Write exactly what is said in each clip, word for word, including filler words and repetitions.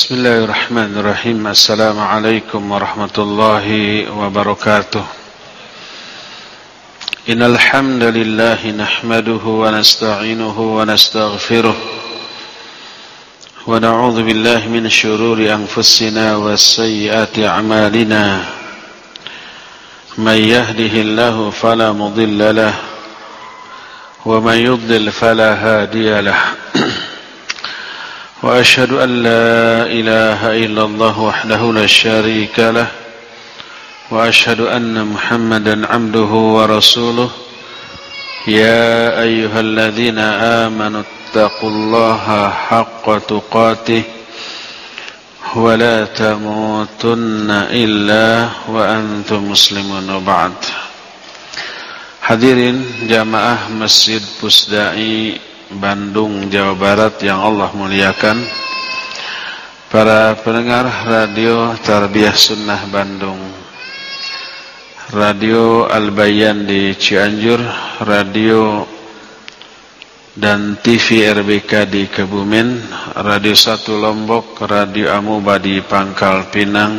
Bismillahirrahmanirrahim. Assalamualaikum warahmatullahi wabarakatuh. Innal hamdalillah nahmaduhu wa nasta'inuhu wa nastaghfiruh wa na'udzu billahi min shururi anfusina wa sayyiati a'malina. May yahdihillahu fala mudilla lahu wa may yudlil fala hadiya lahu. وأشهد أن لا إله إلا الله وحده لا شريك له وأشهد أن محمدا عبده ورسوله يا أيها الذين آمنوا اتقوا الله حق تقاته ولا تموتن إلا وأنتم مسلمون وبعد. Hadirin jamaah Masjid Pusdai Bandung, Jawa Barat yang Allah muliakan, para pendengar radio Tarbiyah Sunnah Bandung, radio Al-Bayan di Cianjur, radio dan T V R B K di Kebumen, radio satu Lombok, radio Amuba di Pangkal Pinang,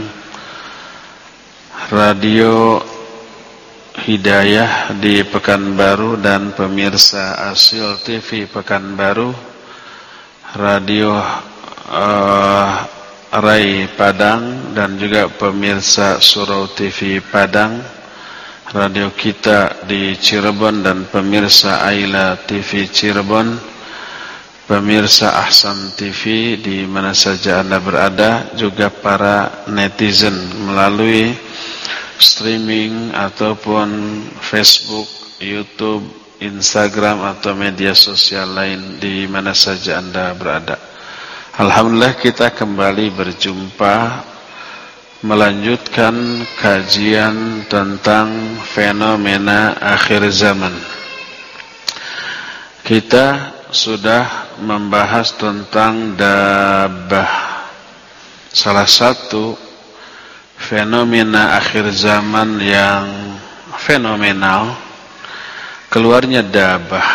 radio Hidayah di Pekanbaru, dan pemirsa Asil T V Pekanbaru, radio uh, Rai Padang, dan juga pemirsa Surau T V Padang, radio kita di Cirebon, dan pemirsa Aila T V Cirebon, pemirsa Ahsan T V di mana saja Anda berada, juga para netizen melalui streaming ataupun Facebook, YouTube, Instagram atau media sosial lain di mana saja Anda berada. Alhamdulillah kita kembali berjumpa melanjutkan kajian tentang fenomena akhir zaman. Kita sudah membahas tentang dabbah, salah satu fenomena akhir zaman yang fenomenal, keluarnya dabbah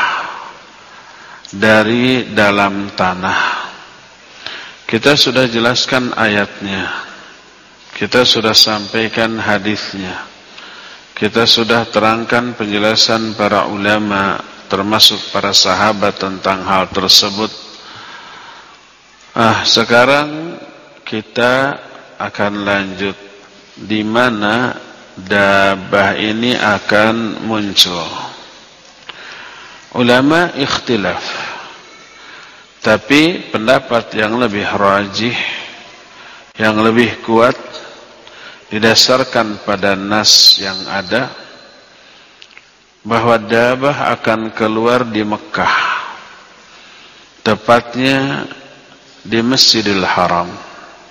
dari dalam tanah. Kita sudah jelaskan ayatnya, kita sudah sampaikan hadisnya, kita sudah terangkan penjelasan para ulama termasuk para sahabat tentang hal tersebut. Ah, sekarang kita akan lanjut di mana dabbah ini akan muncul. Ulama ikhtilaf, tapi pendapat yang lebih rajih, yang lebih kuat, didasarkan pada nas yang ada, bahwa dabbah akan keluar di Mekah, tepatnya di Masjidil Haram.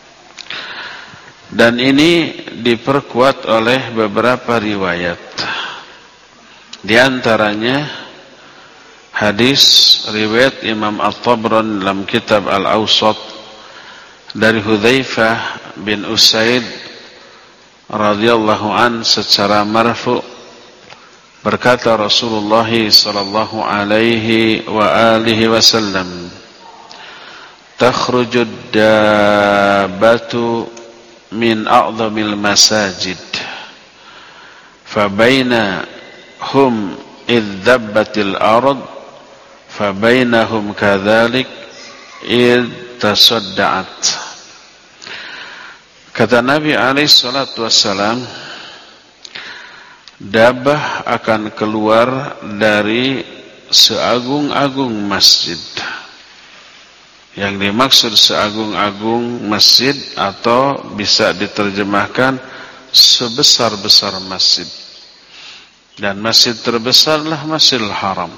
Dan ini diperkuat oleh beberapa riwayat. Di antaranya hadis riwayat Imam At-Tabrani dalam kitab Al-Awsat dari Hudzaifah bin Usaid radhiyallahu an secara marfu, berkata Rasulullah sallallahu alaihi wa alihi wasallam, takhrujud dabbatu min a'zamil masajid fabaina hum idh dabbatil ard fabainahum kadzalik idh tasadda'at. Kata Nabi alaihi salatu wassalam, dabbah akan keluar dari seagung-agung masjid. Yang dimaksud seagung-agung masjid, atau bisa diterjemahkan sebesar-besar masjid. Dan masjid terbesarlah Masjidil Haram.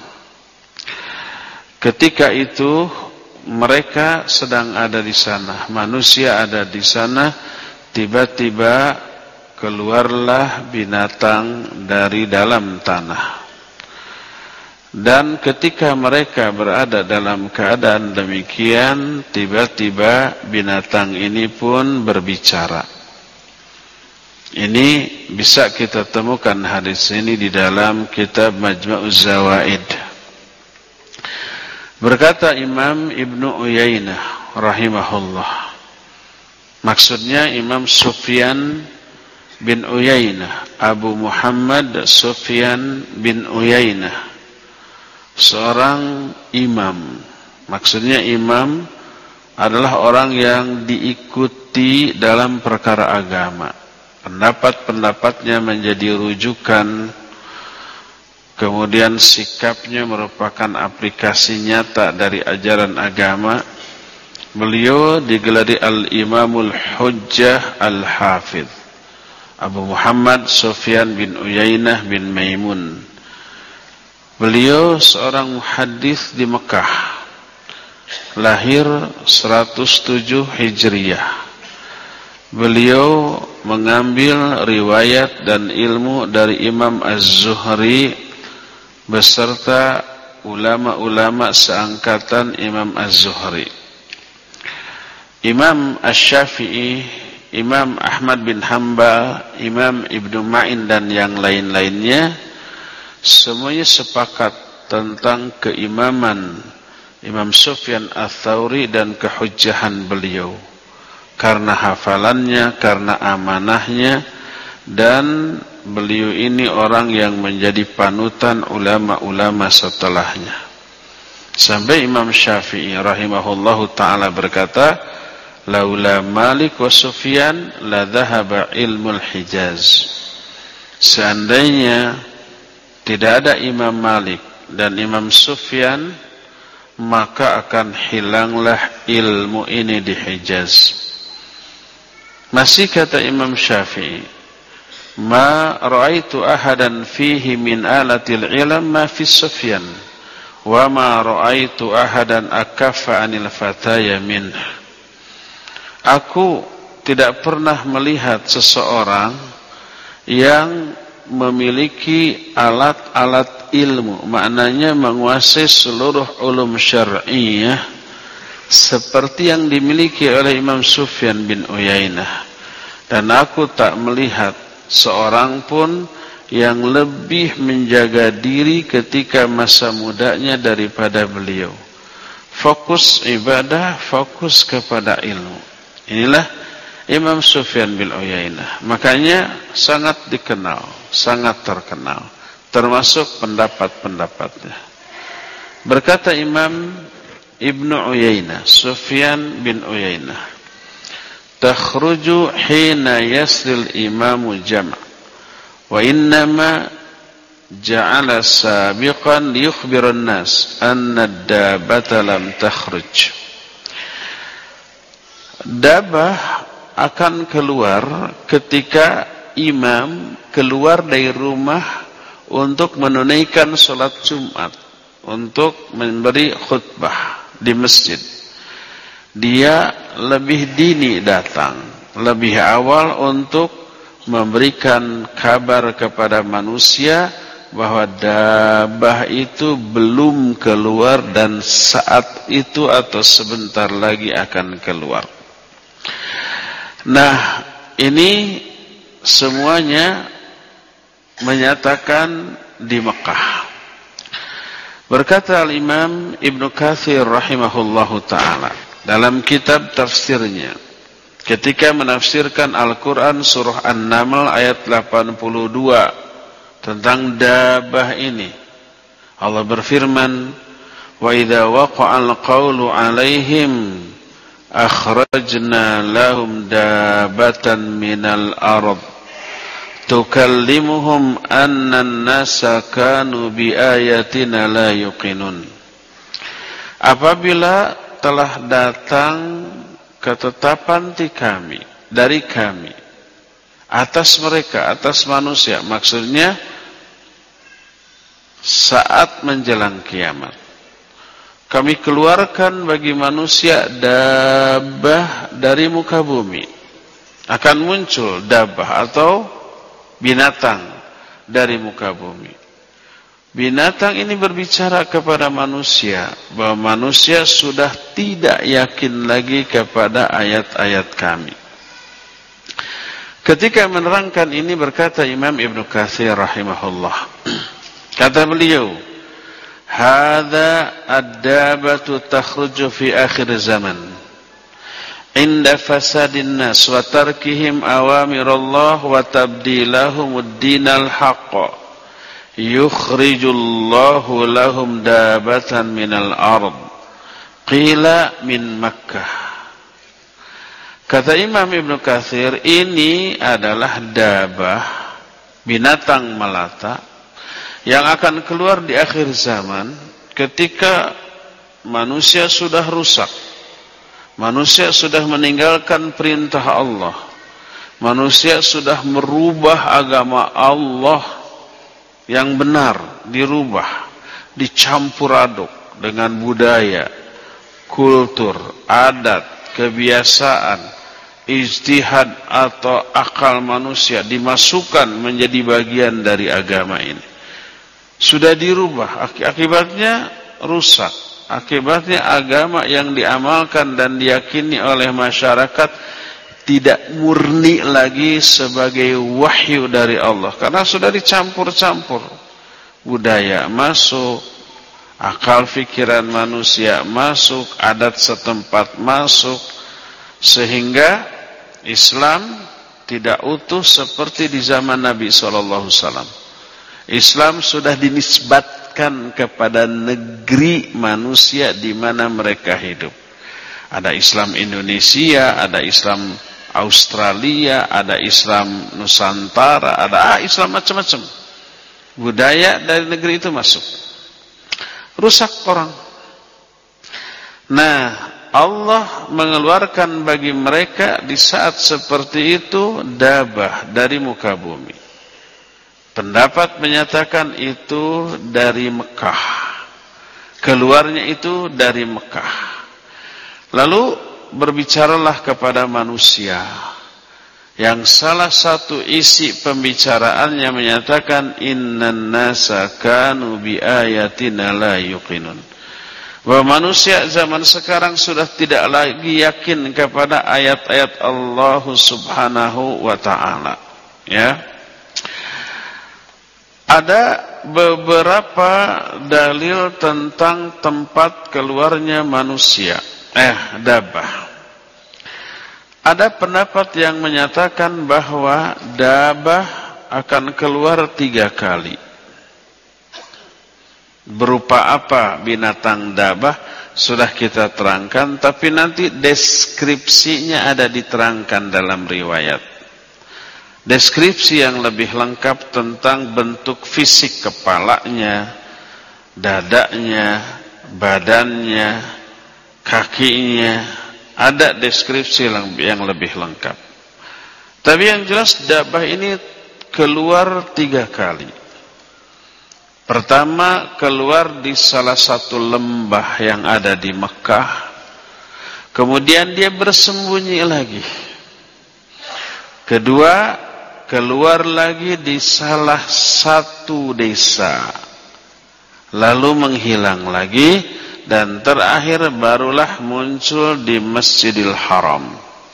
Ketika itu mereka sedang ada di sana, manusia ada di sana, tiba-tiba keluarlah binatang dari dalam tanah. Dan ketika mereka berada dalam keadaan demikian, tiba-tiba binatang ini pun berbicara. Ini bisa kita temukan hadis ini di dalam kitab Majma'uz Zawaid. Berkata Imam Ibnu Uyainah rahimahullah, Maksudnya Imam Sufyan bin Uyainah, Abu Muhammad Sufyan bin Uyainah, seorang imam. Maksudnya imam adalah orang yang diikuti dalam perkara agama. Pendapat-pendapatnya menjadi rujukan, kemudian sikapnya merupakan aplikasi nyata dari ajaran agama. Beliau digelari Al-Imamul Hujjah Al-Hafidh, Abu Muhammad Sufyan bin Uyainah bin Maimun. Beliau seorang muhaddits di Mekah, lahir seratus tujuh Hijriyah. Beliau mengambil riwayat dan ilmu dari Imam Az-Zuhri beserta ulama-ulama seangkatan Imam Az-Zuhri. Imam Asy-Syafi'i, Imam Ahmad bin Hanbal, Imam Ibnu Ma'in dan yang lain-lainnya semuanya sepakat tentang keimaman Imam Sufyan Ats-Tsauri dan kehujjahan beliau karena hafalannya, karena amanahnya, dan beliau ini orang yang menjadi panutan ulama-ulama setelahnya. Sampai Imam Syafi'i rahimahullahu ta'ala berkata, laula Malik wa Sufyan la dhahaba ilmul Hijaz. Seandainya tidak ada Imam Malik dan Imam Sufyan, maka akan hilanglah ilmu ini di Hijaz. Masih kata Imam Syafi'i, ma ra'aitu ahadan fihi min alatil ilm ma fi Sufyan wa ma ra'aitu ahadan akaffa anil fataya minh. Aku tidak pernah melihat seseorang yang memiliki alat-alat ilmu, maknanya menguasai seluruh ulum syar'iyyah seperti yang dimiliki oleh Imam Sufyan bin Uyainah. Dan aku tak melihat seorang pun yang lebih menjaga diri ketika masa mudanya daripada beliau. Fokus ibadah, fokus kepada ilmu. Inilah Imam Sufyan bin Uyainah. Makanya sangat dikenal, sangat terkenal, termasuk pendapat-pendapatnya. Berkata Imam Ibnu Uyainah, Sufyan bin Uyainah, takhruju hina yasril imamu jam' wa innama ja'ala sabiqan liyukhbiran nas anna ad-dabata lam takhruj. Dabah akan keluar ketika imam keluar dari rumah untuk menunaikan sholat Jumat, untuk memberi khutbah di masjid. Dia lebih dini datang, lebih awal untuk memberikan kabar kepada manusia bahwa dabah itu belum keluar dan saat itu atau sebentar lagi akan keluar. Nah, ini semuanya menyatakan di Mekah. Berkata Al-Imam Ibnu Katsir rahimahullahu ta'ala dalam kitab tafsirnya, ketika menafsirkan Al-Quran surah An-Naml ayat delapan puluh dua tentang dabah ini, Allah berfirman, wa idza waqa'al qawlu 'alaihim akhrajna lahum dabatan minal ard tukallimuhum anna an-nasa kanu bi ayatina la yuqinun. Apabila telah datang ketetapan di kami, dari kami atas mereka, atas manusia, maksudnya saat menjelang kiamat, kami keluarkan bagi manusia dabah dari muka bumi. Akan muncul dabah atau binatang dari muka bumi. Binatang ini berbicara kepada manusia bahwa manusia sudah tidak yakin lagi kepada ayat-ayat kami. Ketika menerangkan ini berkata Imam Ibnu Katsir rahimahullah, kata beliau, hadza ad-dabatu takhruju fi akhir zaman inda fasadin nas wa tarkihim awamirallah wa tabdilahumud dinal haqq yukhrijullahu lahum dabatan minal ard qila min Makkah. Kata Imam Ibnu Katsir, ini adalah dabah, binatang melata yang akan keluar di akhir zaman ketika manusia sudah rusak, manusia sudah meninggalkan perintah Allah, manusia sudah merubah agama Allah yang benar, dirubah, dicampur aduk dengan budaya, kultur, adat, kebiasaan, ijtihad atau akal manusia dimasukkan menjadi bagian dari agama ini. Sudah dirubah, akibatnya rusak. Akibatnya agama yang diamalkan dan diyakini oleh masyarakat tidak murni lagi sebagai wahyu dari Allah, karena sudah dicampur-campur. Budaya masuk, akal fikiran manusia masuk, adat setempat masuk, sehingga Islam tidak utuh seperti di zaman Nabi shallallahu alaihi wasallam. Islam sudah dinisbatkan kepada negeri manusia di mana mereka hidup. Ada Islam Indonesia, ada Islam Australia, ada Islam Nusantara, ada ah, Islam macam-macam. Budaya dari negeri itu masuk, rusak orang. Nah, Allah mengeluarkan bagi mereka di saat seperti itu dabah dari muka bumi. Pendapat menyatakan itu dari Mekah, keluarnya itu dari Mekah. Lalu berbicaralah kepada manusia, yang salah satu isi pembicaraannya menyatakan innan nasa kanu bi ayatina la yuqinun, bahwa manusia zaman sekarang sudah tidak lagi yakin kepada ayat-ayat Allah Subhanahu wa ta'ala. Ya, ada beberapa dalil tentang tempat keluarnya manusia, eh dabah. Ada pendapat yang menyatakan bahwa dabah akan keluar tiga kali. Berupa apa binatang dabah sudah kita terangkan, tapi nanti deskripsinya ada diterangkan dalam riwayat. Deskripsi yang lebih lengkap tentang bentuk fisik kepalanya, dadanya, badannya, kakinya, ada deskripsi yang lebih lengkap. Tapi yang jelas dabah ini keluar tiga kali. Pertama, keluar di salah satu lembah yang ada di Mekah. Kemudian dia bersembunyi lagi. Kedua, keluar lagi di salah satu desa, lalu menghilang lagi, dan terakhir barulah muncul di Masjidil Haram.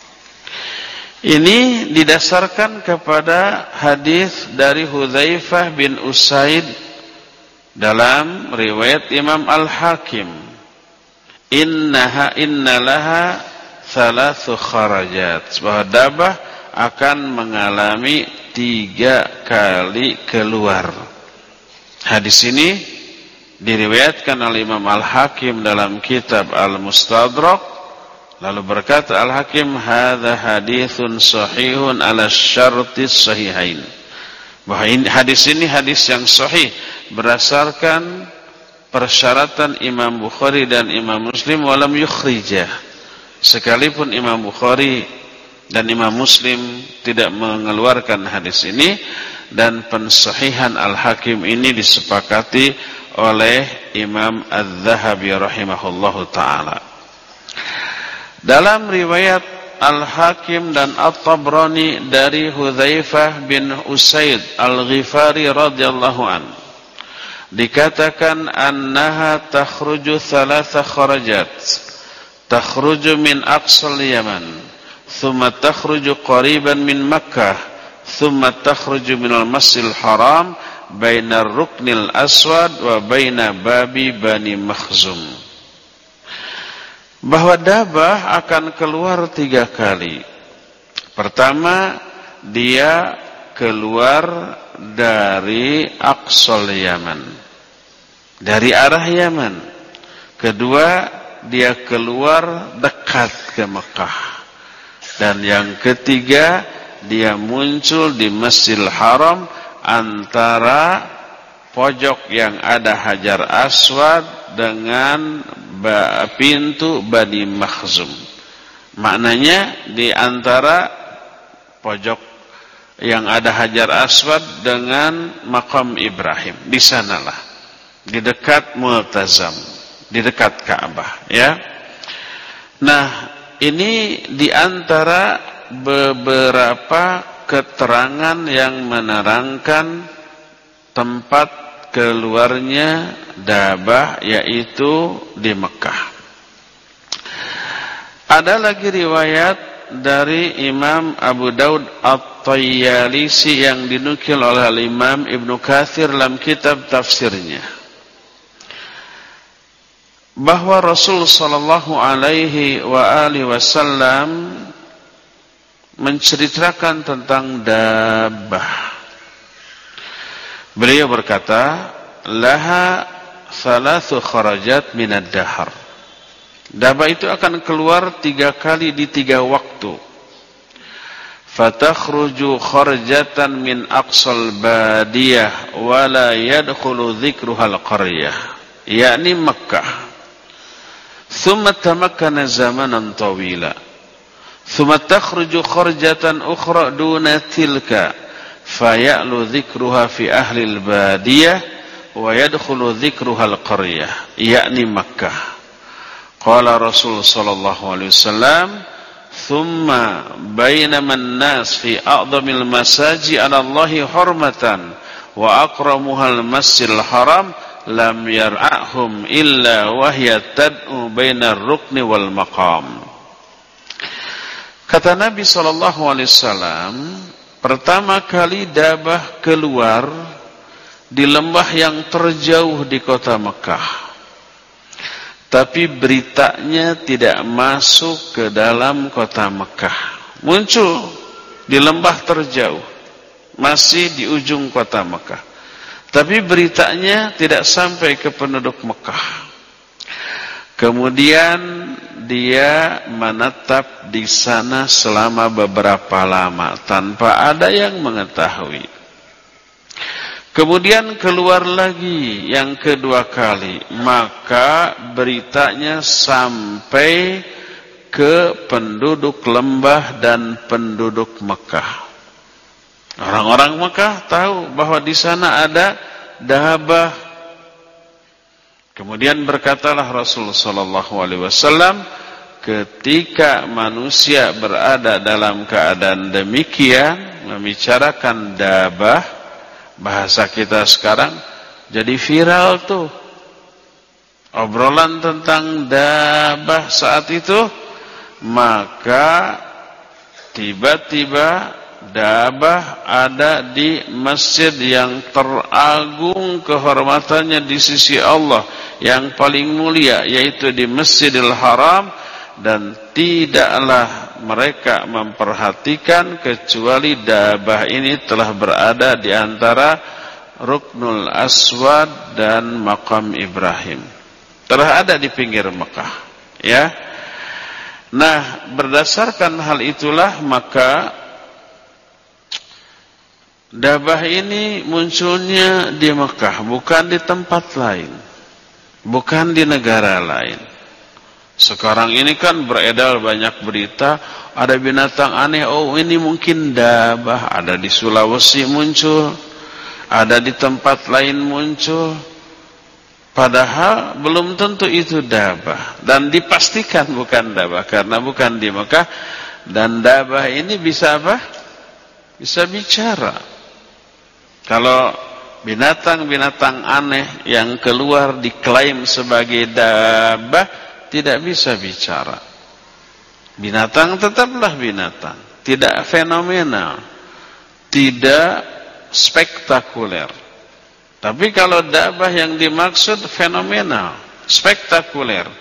Ini didasarkan kepada hadis dari Hudzaifah bin Usaid dalam riwayat Imam Al-Hakim. Innaha innalaha thalathu kharajat, bahwa dabah akan mengalami tiga kali keluar. Hadis ini diriwayatkan oleh Imam Al-Hakim dalam kitab Al-Mustadrak. Lalu berkata Al-Hakim, hadza haditsun sahihun ala syartis sahihain, bahwa ini, hadis ini hadis yang sahih berdasarkan persyaratan Imam Bukhari dan Imam Muslim, walam yukhrijah, sekalipun Imam Bukhari dan Imam Muslim tidak mengeluarkan hadis ini, dan pensahihan Al-Hakim ini disepakati oleh Imam Az-Zahabi rahimahullahu ta'ala. Dalam riwayat Al-Hakim dan At-Tabrani dari Hudzaifah bin Usaid Al-Ghifari radhiyallahu an, dikatakan annaha takhruju thalatha kharajat, takhruju min aqsal Yaman, thumma takhruju qariban min Makkah, thumma takhruju minal Masjidil Haram bainar Ruknil Aswad wa baina babi Bani Makhzum. bahwa dabah akan keluar tiga kali. Pertama, dia keluar dari Aqsal Yaman, dari arah Yaman. Kedua, dia keluar dekat ke Mekah. Dan yang ketiga, dia muncul di Masjidil Haram antara pojok yang ada Hajar Aswad dengan pintu Bani Makhzum. Maknanya di antara pojok yang ada Hajar Aswad dengan Maqam Ibrahim. Di sanalah, di dekat Multazam, di dekat Ka'bah, ya. Nah, ini di antara beberapa keterangan yang menerangkan tempat keluarnya dabah, yaitu di Mekah. Ada lagi riwayat dari Imam Abu Daud At-Tayyalisi yang dinukil oleh Imam Ibnu Katsir dalam kitab tafsirnya, bahwa Rasul sallallahu alaihi wa alihi wasallam menceritakan tentang dabah. Beliau berkata, laha thalathu kharajat minad dahar. Dabah itu akan keluar tiga kali di tiga waktu. Fatakhruju kharjatan min aqsal badiyah wa la yadkhulu dzikruhal qaryah, yakni Makkah. Thumma tamakkana zamanan tawila. Thumma takhruju kharjatan ukhra duna tilka, faya'lu dzikruha fi ahli al-badiyah wa yadkhulu dzikruha al-qaryah, yakni Makkah. Qala Rasul sallallahu alaihi wasallam, thumma bainama an-nas fi a'dhamil masaji 'ala Allahi hurmatan wa akramuha al-masjidil haram lam yar'ahum illa wahya tad'u bainar rukni wal maqam. Kata Nabi sallallahu alaihi wasallam, pertama kali dabah keluar di lembah yang terjauh di kota Mekah, tapi beritanya tidak masuk ke dalam kota Mekah. Muncul di lembah terjauh, masih di ujung kota Mekah, tapi beritanya tidak sampai ke penduduk Mekah. Kemudian dia menetap di sana selama beberapa lama tanpa ada yang mengetahui. Kemudian keluar lagi yang kedua kali, maka beritanya sampai ke penduduk lembah dan penduduk Mekah. Orang-orang Mekah tahu bahwa di sana ada dabah. Kemudian berkatalah Rasulullah sallallahu alaihi wasallam, ketika manusia berada dalam keadaan demikian, membicarakan dabah, bahasa kita sekarang jadi viral tuh. Obrolan tentang dabah saat itu, maka tiba-tiba dabah ada di masjid yang teragung kehormatannya di sisi Allah, yang paling mulia, yaitu di Masjidil Haram, dan tidaklah mereka memperhatikan kecuali dabah ini telah berada di antara Ruknul Aswad dan Maqam Ibrahim. Telah ada di pinggir Mekah, ya. Nah, berdasarkan hal itulah maka dabah ini munculnya di Mekah, bukan di tempat lain, bukan di negara lain. Sekarang ini kan beredar banyak berita, ada binatang aneh, oh ini mungkin dabah, ada di Sulawesi muncul, ada di tempat lain muncul. Padahal belum tentu itu dabah, dan dipastikan bukan dabah karena bukan di Mekah. Dan dabah ini bisa apa? Bisa bicara. Kalau binatang-binatang aneh yang keluar diklaim sebagai dabah tidak bisa bicara. Binatang tetaplah binatang, tidak fenomenal, tidak spektakuler. Tapi kalau dabah yang dimaksud fenomenal, spektakuler,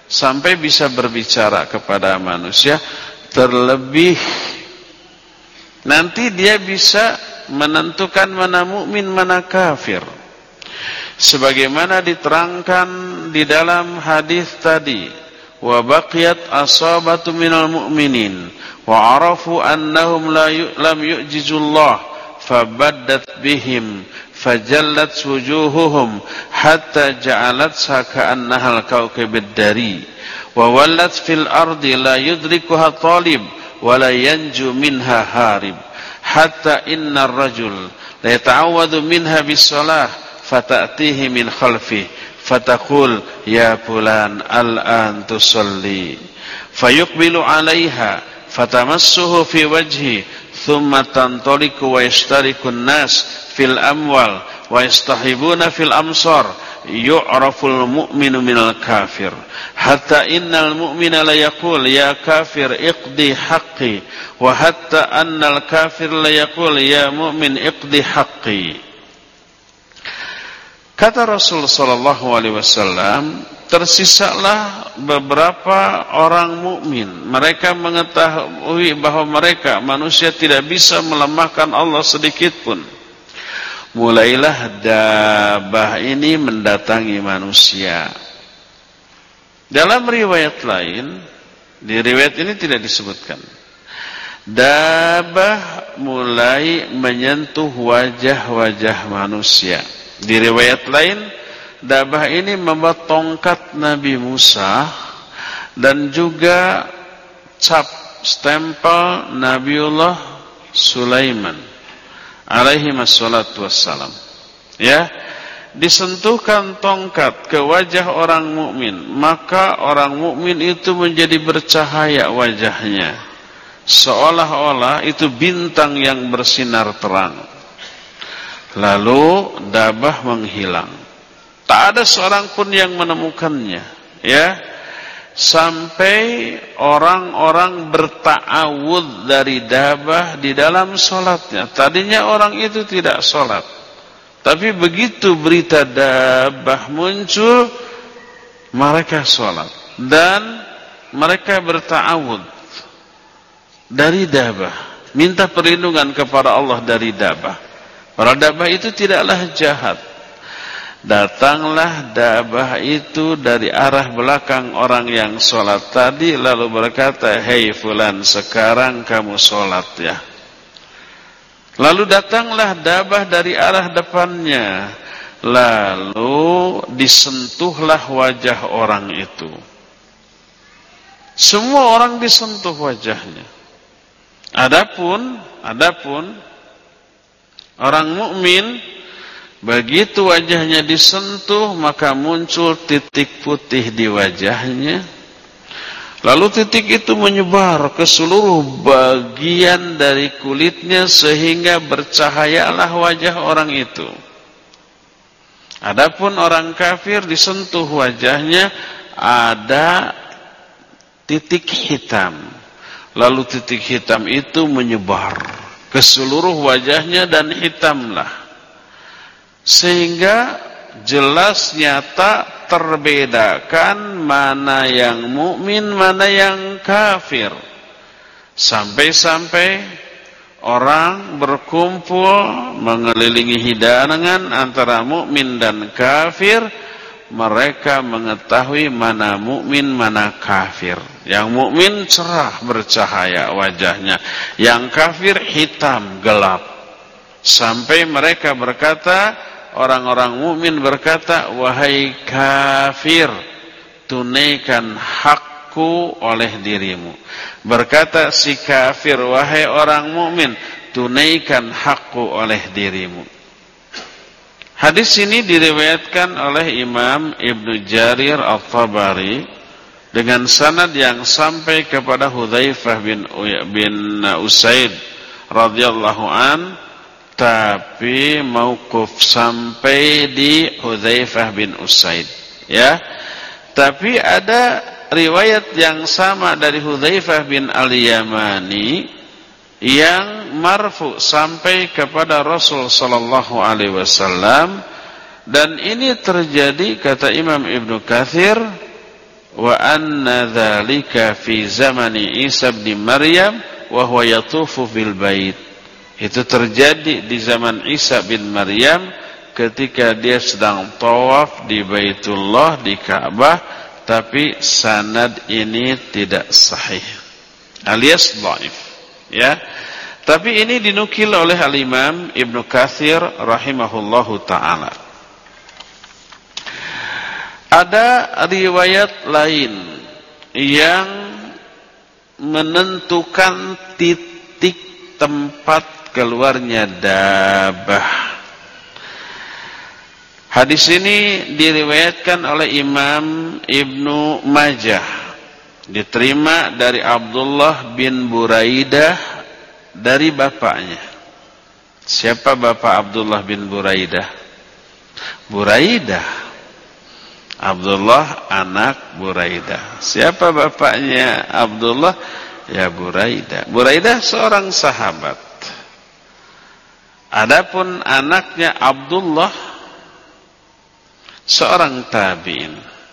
sampai bisa berbicara kepada manusia, terlebih nanti dia bisa menentukan mana mukmin mana kafir. Sebagaimana diterangkan di dalam hadis tadi, wa baqiyat asabatu minal mu'minin wa arafu annahum la lam yu'jizullah fabaddat bihim fajallat wujuhuhum hatta ja'alat saka'annahal kawkabid dari wa wallat fil ardi la yudrikuha talib wa la yanju minha harib hatta innar rajul la yata'awwadu minha bis-salah fata'tihi min khalfi fataqul ya fulan al-an tusalli fayuqbilu 'alayha fatamassuhu fi wajhi thumma tantaliqu wa yashtariku an-nas fil amwal wa yastahibuna fil amsar yu'raful mu'minu minal kafir hatta innal mu'mina la yaqul ya kafir iqdi haqqi wa hatta annal kafir la yaqul ya mu'min iqdi haqqi. Kata Rasul sallallahu alaihi wasallam, tersisalah beberapa orang mukmin. Mereka mengetahui bahwa mereka manusia tidak bisa melemahkan Allah sedikit pun. Mulailah dabah ini mendatangi manusia. Dalam riwayat lain, di riwayat ini tidak disebutkan, dabah mulai menyentuh wajah-wajah manusia. Di riwayat lain, dabah ini membawa tongkat Nabi Musa dan juga cap stempel Nabiullah Sulaiman alaihi wassalatu wassalam. Ya, disentuhkan tongkat ke wajah orang mukmin, maka orang mukmin itu menjadi bercahaya wajahnya, seolah-olah itu bintang yang bersinar terang. Lalu dabah menghilang. Tak ada seorang pun yang menemukannya, ya. Sampai orang-orang berta'awudz dari dabah di dalam sholatnya. Tadinya orang itu tidak sholat, tapi begitu berita dabah muncul, mereka sholat dan mereka berta'awudz dari dabah, minta perlindungan kepada Allah dari dabah. Para dabah itu tidaklah jahat. Datanglah dabah itu dari arah belakang orang yang sholat tadi, lalu berkata, hei fulan, sekarang kamu sholat ya. Lalu datanglah dabah dari arah depannya, lalu disentuhlah wajah orang itu. Semua orang disentuh wajahnya. Adapun, adapun orang mukmin, begitu wajahnya disentuh, maka muncul titik putih di wajahnya. Lalu titik itu menyebar ke seluruh bagian dari kulitnya sehingga bercahayalah wajah orang itu. Adapun orang kafir, disentuh wajahnya ada titik hitam. Lalu titik hitam itu menyebar ke seluruh wajahnya dan hitamlah, sehingga jelas nyata terbedakan mana yang mukmin mana yang kafir. Sampai-sampai orang berkumpul mengelilingi hidangan antara mukmin dan kafir, mereka mengetahui mana mukmin mana kafir. Yang mukmin cerah bercahaya wajahnya, yang kafir hitam gelap. Sampai mereka berkata, orang-orang mukmin berkata, wahai kafir, tunaikan hakku oleh dirimu. Berkata si kafir, wahai orang mukmin, tunaikan hakku oleh dirimu. Hadis ini diriwayatkan oleh Imam Ibnu Jarir At-Tabari dengan sanad yang sampai kepada Hudzaifah bin bin Usaid radhiyallahu an, tapi mauquf sampai di Hudzaifah bin Usaid, ya. Tapi ada riwayat yang sama dari Hudzaifah bin Al-Yamani yang marfu sampai kepada Rasul sallallahu alaihi wasallam, dan ini terjadi kata Imam Ibnu Katsir wa anna dzalika fi zamani Isa bin Maryam wa huwa yatufu fil bait. Itu terjadi di zaman Isa bin Maryam ketika dia sedang tawaf di Baitullah, di Ka'bah, tapi sanad ini tidak sahih alias dhaif, ya. Tapi ini dinukil oleh Al-Imam Ibnu Katsir rahimahullahu taala. Ada riwayat lain yang menentukan titik tempat keluarnya dabah. Hadis ini diriwayatkan oleh Imam Ibnu Majah, diterima dari Abdullah bin Buraidah dari bapaknya. Siapa bapak Abdullah bin Buraidah? Buraidah. Abdullah anak Buraidah. Siapa bapaknya Abdullah? Ya Buraidah. Buraidah seorang sahabat. Adapun anaknya Abdullah seorang tabi'in.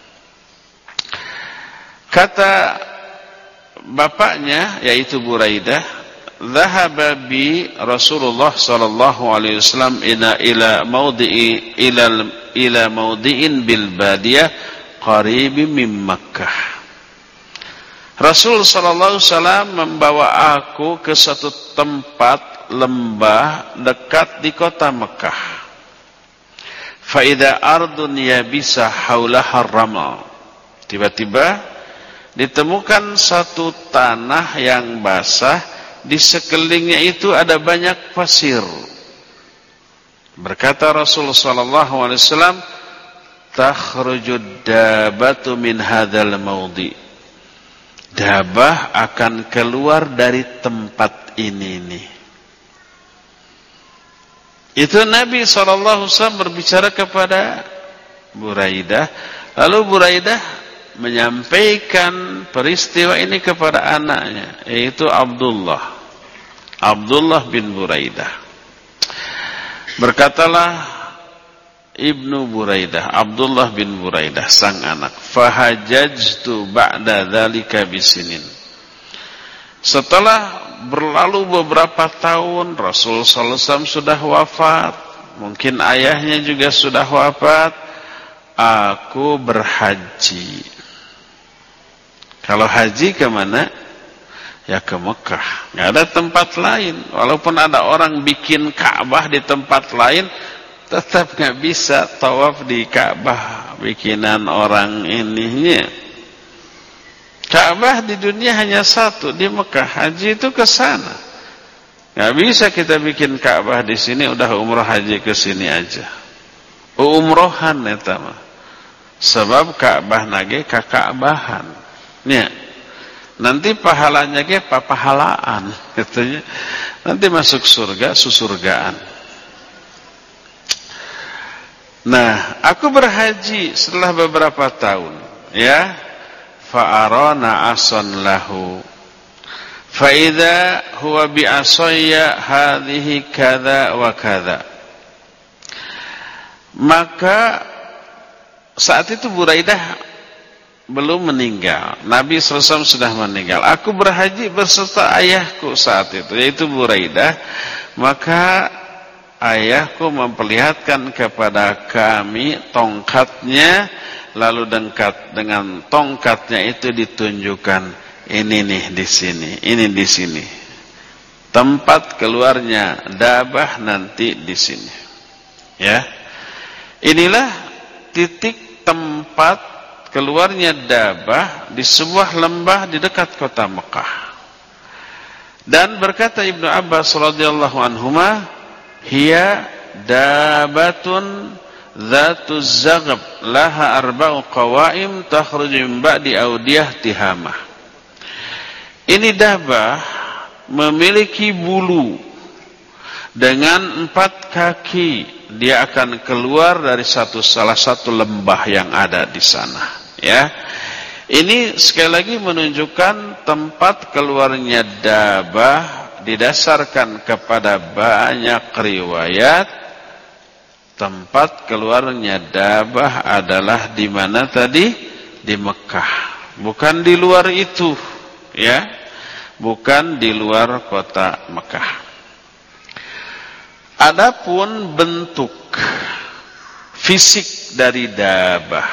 Kata bapaknya yaitu Buraidah, "Dhahaba bi Rasulullah sallallahu alaihi wasallam ila ila maudhi'i ila ila maudhi'in bil badiyah qarib min Makkah." Rasul sallallahu alaihi wasallam membawa aku ke satu tempat lembah dekat di kota Mekah. Fa idza ardun yabisa haulaha ramal. Tiba-tiba ditemukan satu tanah yang basah, di sekelilingnya itu ada banyak pasir. Berkata Rasulullah sallallahu alaihi wasallam, "Takhrujud dabatu min hadzal maudhi." Dabah akan keluar dari tempat ini nih. Itu Nabi sallallahu alaihi wasallam berbicara kepada Buraidah, lalu Buraidah menyampaikan peristiwa ini kepada anaknya, yaitu Abdullah. Abdullah bin Buraidah. Berkatalah Ibnu Buraidah, Abdullah bin Buraidah sang anak, "Fahajajtu ba'da dzalika bisinin." Setelah berlalu beberapa tahun, Rasul sallallahu alaihi wasallam sudah wafat, mungkin ayahnya juga sudah wafat, aku berhaji. Kalau haji ke mana? Ya ke Mekah. Nggak ada tempat lain. Walaupun ada orang bikin Ka'bah di tempat lain, tetap nggak bisa tawaf di Ka'bah bikinan orang ininya. Ka'bah di dunia hanya satu, di Mekah. Haji itu ke sana. Nggak bisa kita bikin Ka'bah di sini, udah umroh haji ke sini aja. Umrohan eta mah. Sebab Ka'bah nage ka Ka'bahan. Nya. Nanti pahalanya ge papahalaan katanya. Nanti masuk surga susurgaan. Nah, aku berhaji setelah beberapa tahun, ya. Fa'arana asan lahu. Fa idza huwa bi asayya hadhihi kadza wa kadza. Maka saat itu Buraidah belum meninggal. Nabi sallallahu alaihi wasallam sudah meninggal. Aku berhaji beserta ayahku saat itu, yaitu Buraidah. Maka ayahku memperlihatkan kepada kami tongkatnya, lalu dekat dengan tongkatnya itu ditunjukkan, ini nih di sini, ini di sini. Tempat keluarnya dabah nanti di sini. Ya. Inilah titik tempat keluarnya dabah di sebuah lembah di dekat kota Mekah. Dan berkata Ibnu Abbas radhiyallahu anhuma, hiya dabatun dzatu zagab laha arba'u qawaim takhruju min ba'di audiyah tihamah. Ini dabah memiliki bulu dengan empat kaki. Dia akan keluar dari satu salah satu lembah yang ada di sana. Ya, ini sekali lagi menunjukkan tempat keluarnya dabah didasarkan kepada banyak riwayat. Tempat keluarnya dabah adalah di mana tadi? Di Mekah. bukan di luar itu, ya, bukan di luar kota Mekah. Adapun bentuk fisik dari dabah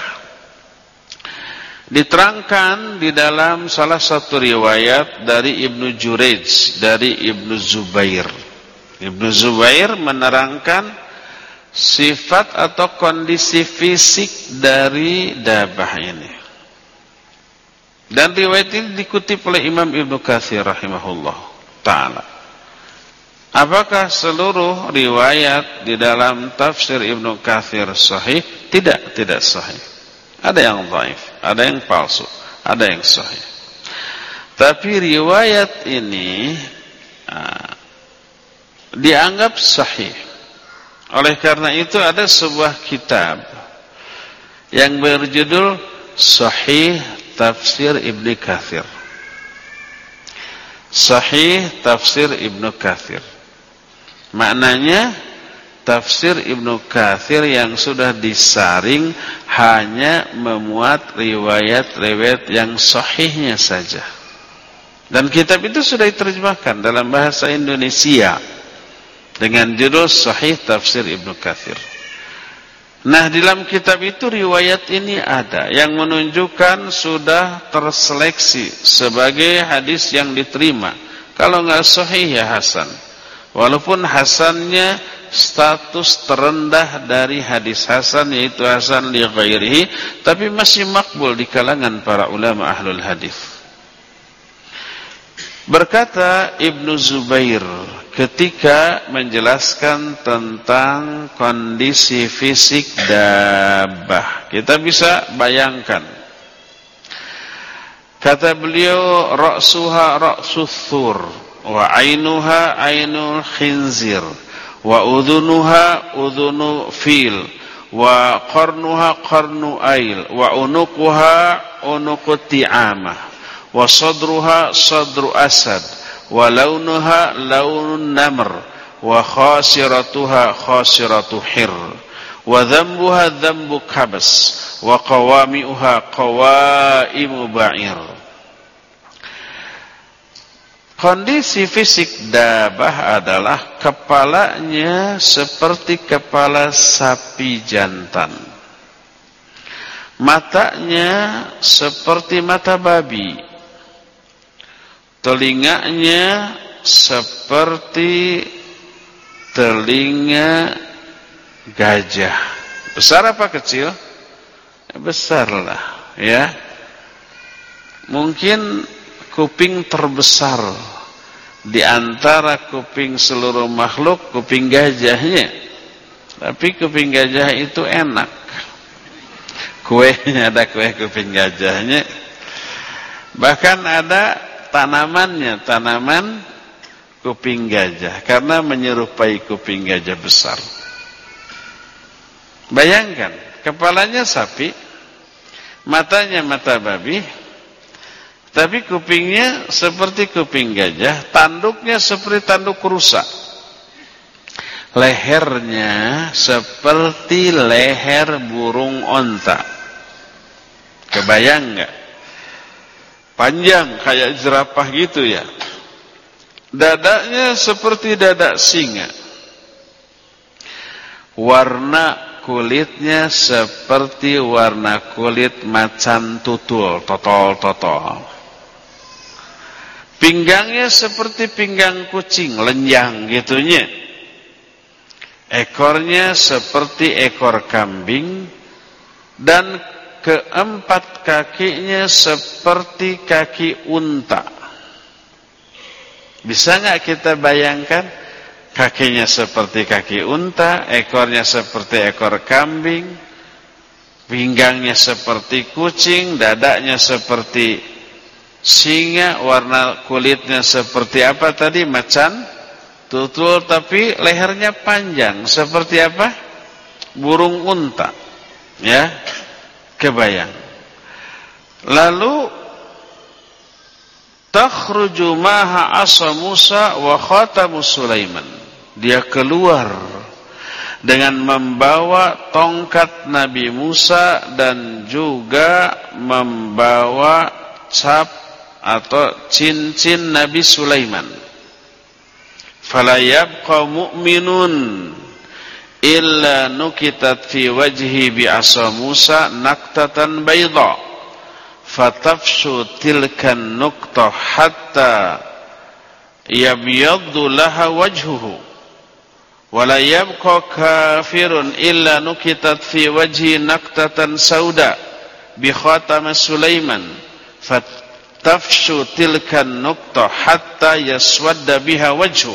diterangkan di dalam salah satu riwayat dari Ibnu Jurayj dari Ibnu Zubair. Ibnu Zubair menerangkan sifat atau kondisi fisik dari dabah ini. Dan riwayat ini dikutip oleh Imam Ibnu Katsir rahimahullah ta'ala. Apakah seluruh riwayat di dalam tafsir Ibnu Katsir sahih? Tidak, tidak sahih. Ada yang dhaif, ada yang palsu, ada yang sahih. Tapi riwayat ini uh, dianggap sahih. Oleh karena itu ada sebuah kitab yang berjudul Sahih Tafsir Ibnu Katsir. Sahih Tafsir Ibnu Katsir. Maknanya tafsir Ibnu Katsir yang sudah disaring hanya memuat riwayat-riwayat yang sahihnya saja. Dan kitab itu sudah diterjemahkan dalam bahasa Indonesia dengan judul Sahih Tafsir Ibnu Katsir. Nah, di dalam kitab itu riwayat ini ada yang menunjukkan sudah terseleksi sebagai hadis yang diterima. Kalau nggak sahih ya hasan. Walaupun hasannya status terendah dari hadis hasan, yaitu hasan li ghairihi, tapi masih makbul di kalangan para ulama ahlul hadis. Berkata Ibnu Zubair ketika menjelaskan tentang kondisi fisik dabah, kita bisa bayangkan. Kata beliau, ra'suha ra'sus thur wa ainuha ainul khinzir wa udhunuha udhunu fil wa qarnuha qarnu ail wa unuquha unuqu ti'amah wa sadruha sadru asad wa launuha launun namr wa khasiratuha khasiratu hir wa dhambuha dhambu kabas wa qawami'uha qawaimu ba'ir. Kondisi fisik dabah adalah kepalanya seperti kepala sapi jantan, matanya seperti mata babi, telinganya seperti telinga gajah. Besar apa kecil? Besar lah, ya. Mungkin kuping terbesar di antara kuping seluruh makhluk, kuping gajahnya. Tapi kuping gajah itu enak. Kuenya ada kue kuping gajahnya. Bahkan ada tanamannya, tanaman kuping gajah, karena menyerupai kuping gajah besar. Bayangkan, kepalanya sapi, matanya mata babi, tapi kupingnya seperti kuping gajah, tanduknya seperti tanduk rusa. Lehernya seperti leher burung onta. Kebayang enggak? Panjang kayak jerapah gitu ya. Dadanya seperti dada singa. Warna kulitnya seperti warna kulit macan tutul, totol-totol. Pinggangnya seperti pinggang kucing, lenjang gitunya. Ekornya seperti ekor kambing. Dan keempat kakinya seperti kaki unta. Bisa nggak kita bayangkan? Kakinya seperti kaki unta, ekornya seperti ekor kambing, pinggangnya seperti kucing, dadanya seperti singa, warna kulitnya seperti apa tadi? Macan tutul, tapi lehernya panjang seperti apa? Burung unta. Ya, kebayang. Lalu takhruju maha asa Musa wa khatamu Sulaiman. Dia keluar dengan membawa tongkat Nabi Musa dan juga membawa cap atau cincin Nabi Sulaiman. Fala yabqa mu'minun illa nukitat fi wajhi bi asa Musa naktatan bayda fatafshu tilkan nuqtah hatta yabyaddu laha wajhuhu wala yabqa kafirun illa nukitat fi wajhi naktatan sauda bi khatam Sulaiman fatafshu tilkan nuqtah hatta yaswadda biha wajhu.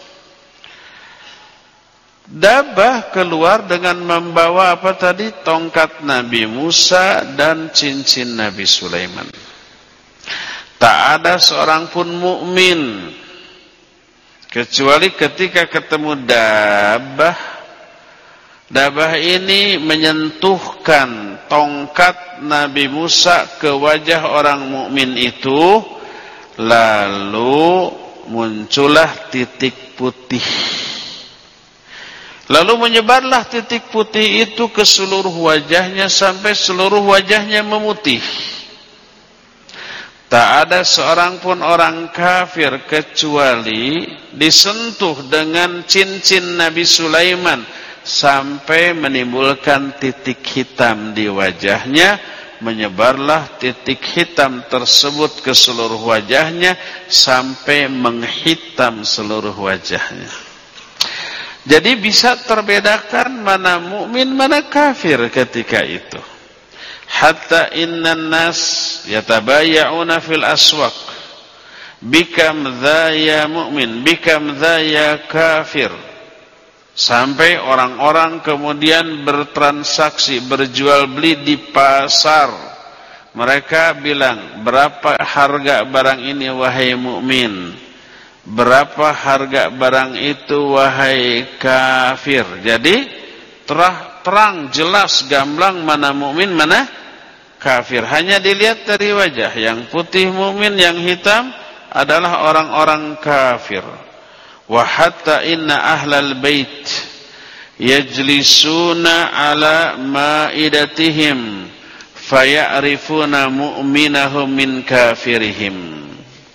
Dabah keluar dengan membawa apa tadi? Tongkat Nabi Musa dan cincin Nabi Sulaiman. Tak ada seorang pun mukmin kecuali ketika ketemu dabah. Dabah ini menyentuhkan tongkat Nabi Musa ke wajah orang mukmin itu, lalu muncullah titik putih. Lalu menyebarlah titik putih itu ke seluruh wajahnya sampai seluruh wajahnya memutih. Tak ada seorang pun orang kafir kecuali disentuh dengan cincin Nabi Sulaiman sampai menimbulkan titik hitam di wajahnya. Menyebarlah titik hitam tersebut ke seluruh wajahnya sampai menghitam seluruh wajahnya. Jadi bisa terbedakan mana mukmin mana kafir ketika itu. Hatta innan nas yatabaya'una fil aswaq bikam dha ya mu'min bikam dha ya kafir. Sampai orang-orang kemudian bertransaksi, berjual beli di pasar. Mereka bilang, berapa harga barang ini wahai mukmin? Berapa harga barang itu wahai kafir? Jadi terang, terang jelas gamblang mana mukmin mana kafir. Hanya dilihat dari wajah. Yang putih mukmin, yang hitam adalah orang-orang kafir. Wa hatta inna ahlal bait yajlisuna ala ma'idatihim faya'rifuna mu'minahum min kafirihim.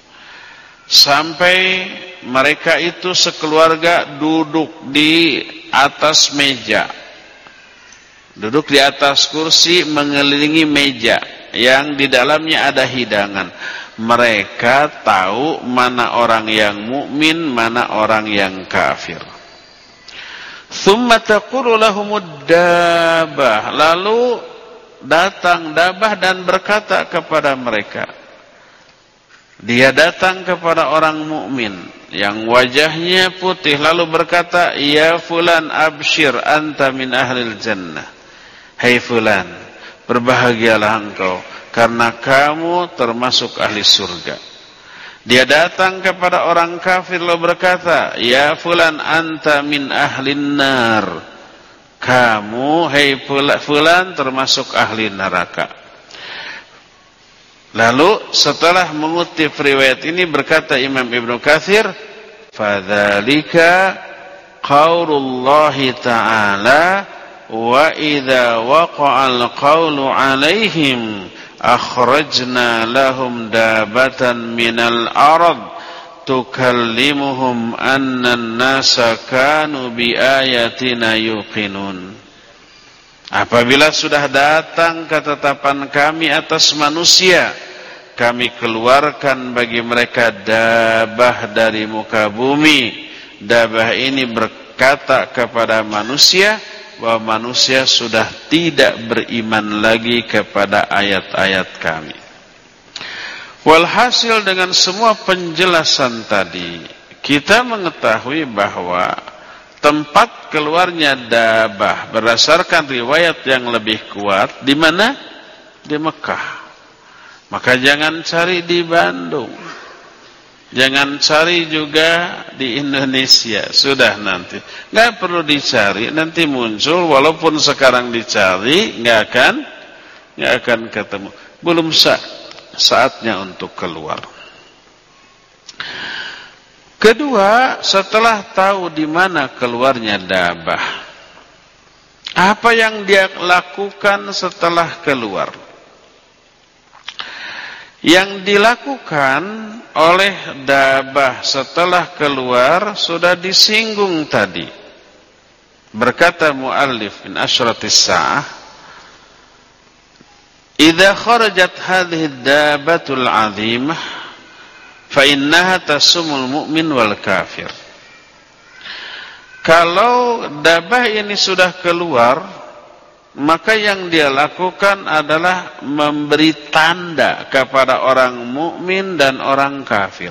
Sampai mereka itu sekeluarga duduk di atas meja, duduk di atas kursi mengelilingi meja yang di dalamnya ada hidangan. Mereka tahu mana orang yang mukmin, mana orang yang kafir. Tsumma taqulu lahumud dabah, lalu datang dabah dan berkata kepada mereka. Dia datang kepada orang mukmin yang wajahnya putih lalu berkata, "Ya fulan abshir anta min ahlil jannah." Hai fulan, berbahagialah engkau karena kamu termasuk ahli surga. Dia datang kepada orang kafir lalu berkata, "Ya fulan anta min ahlin nar." Kamu hai fulan termasuk ahli neraka. Lalu setelah mengutip riwayat ini berkata Imam Ibnu Katsir, "Fadzalika qaulullahi ta'ala wa idza waqa'al qawlu 'alaihim akhrajna lahum dabatan minal ard tukallimuhum anna an-nasa kanu bi ayatina yuqinun." Apabila sudah datang ketetapan kami atas manusia, kami keluarkan bagi mereka dabah dari muka bumi. Dabah ini berkata kepada manusia bahwa manusia sudah tidak beriman lagi kepada ayat-ayat kami. Walhasil dengan semua penjelasan tadi, kita mengetahui bahwa tempat keluarnya dabah berdasarkan riwayat yang lebih kuat di mana? Di Mekah. Maka jangan cari di Bandung. Jangan cari juga di Indonesia. Sudah nanti. Nggak perlu dicari, nanti muncul walaupun sekarang dicari nggak akan nggak akan ketemu. Belum sa saatnya untuk keluar. Kedua, setelah tahu di mana keluarnya dabah, Apa yang dia lakukan setelah keluar? Yang dilakukan oleh dabah setelah keluar sudah disinggung tadi. Berkata muallif min asyratis sa'ah, "Idza kharajat hadhihi ad-dabatul 'azimah fa innaha tasumul mu'min wal kafir." Kalau dabah ini sudah keluar, maka yang dia lakukan adalah memberi tanda kepada orang mukmin dan orang kafir.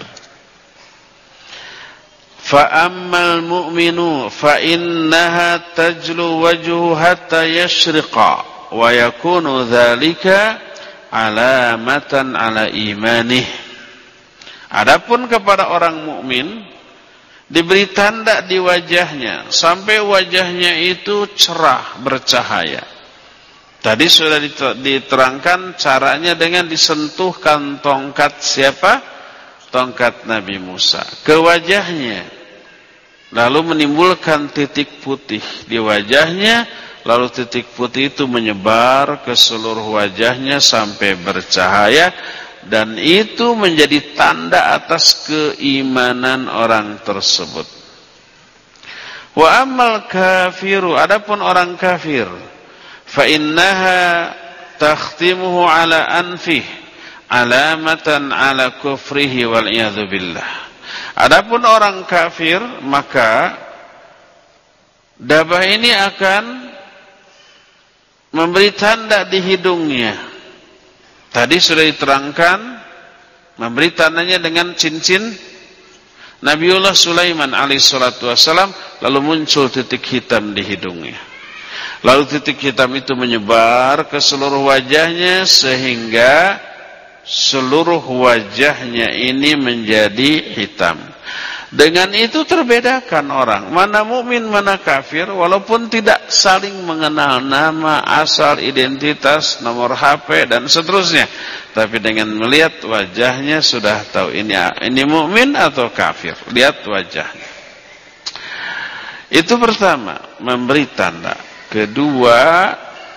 Fa ammal mu'minu fa innaha tajlu wajhu hatta yashriqa wa yakunu dzalika alamatan ala imanih. Adapun kepada orang mukmin diberi tanda di wajahnya sampai wajahnya itu cerah bercahaya. Tadi sudah diterangkan caranya dengan disentuhkan tongkat siapa? Tongkat Nabi Musa ke wajahnya, lalu menimbulkan titik putih di wajahnya, lalu titik putih itu menyebar ke seluruh wajahnya sampai bercahaya. Dan itu menjadi tanda atas keimanan orang tersebut. Wa ammal kafiru, adapun orang kafir, fa innaha takhtimuhu ala anfih alamatan ala kufrihi wal iyadzu billah. Adapun orang kafir, maka dabah ini akan memberi tanda di hidungnya. Tadi sudah diterangkan memberi tandanya dengan cincin Nabiullah Sulaiman alaihissalatu wassalam, lalu muncul titik hitam di hidungnya. Lalu titik hitam itu menyebar ke seluruh wajahnya sehingga seluruh wajahnya ini menjadi hitam. Dengan itu terbedakan orang mana mukmin mana kafir, walaupun tidak saling mengenal nama, asal, identitas, nomor H P dan seterusnya, tapi dengan melihat wajahnya sudah tahu ini ini mukmin atau kafir. Lihat wajahnya. Itu pertama, memberi tanda. Kedua,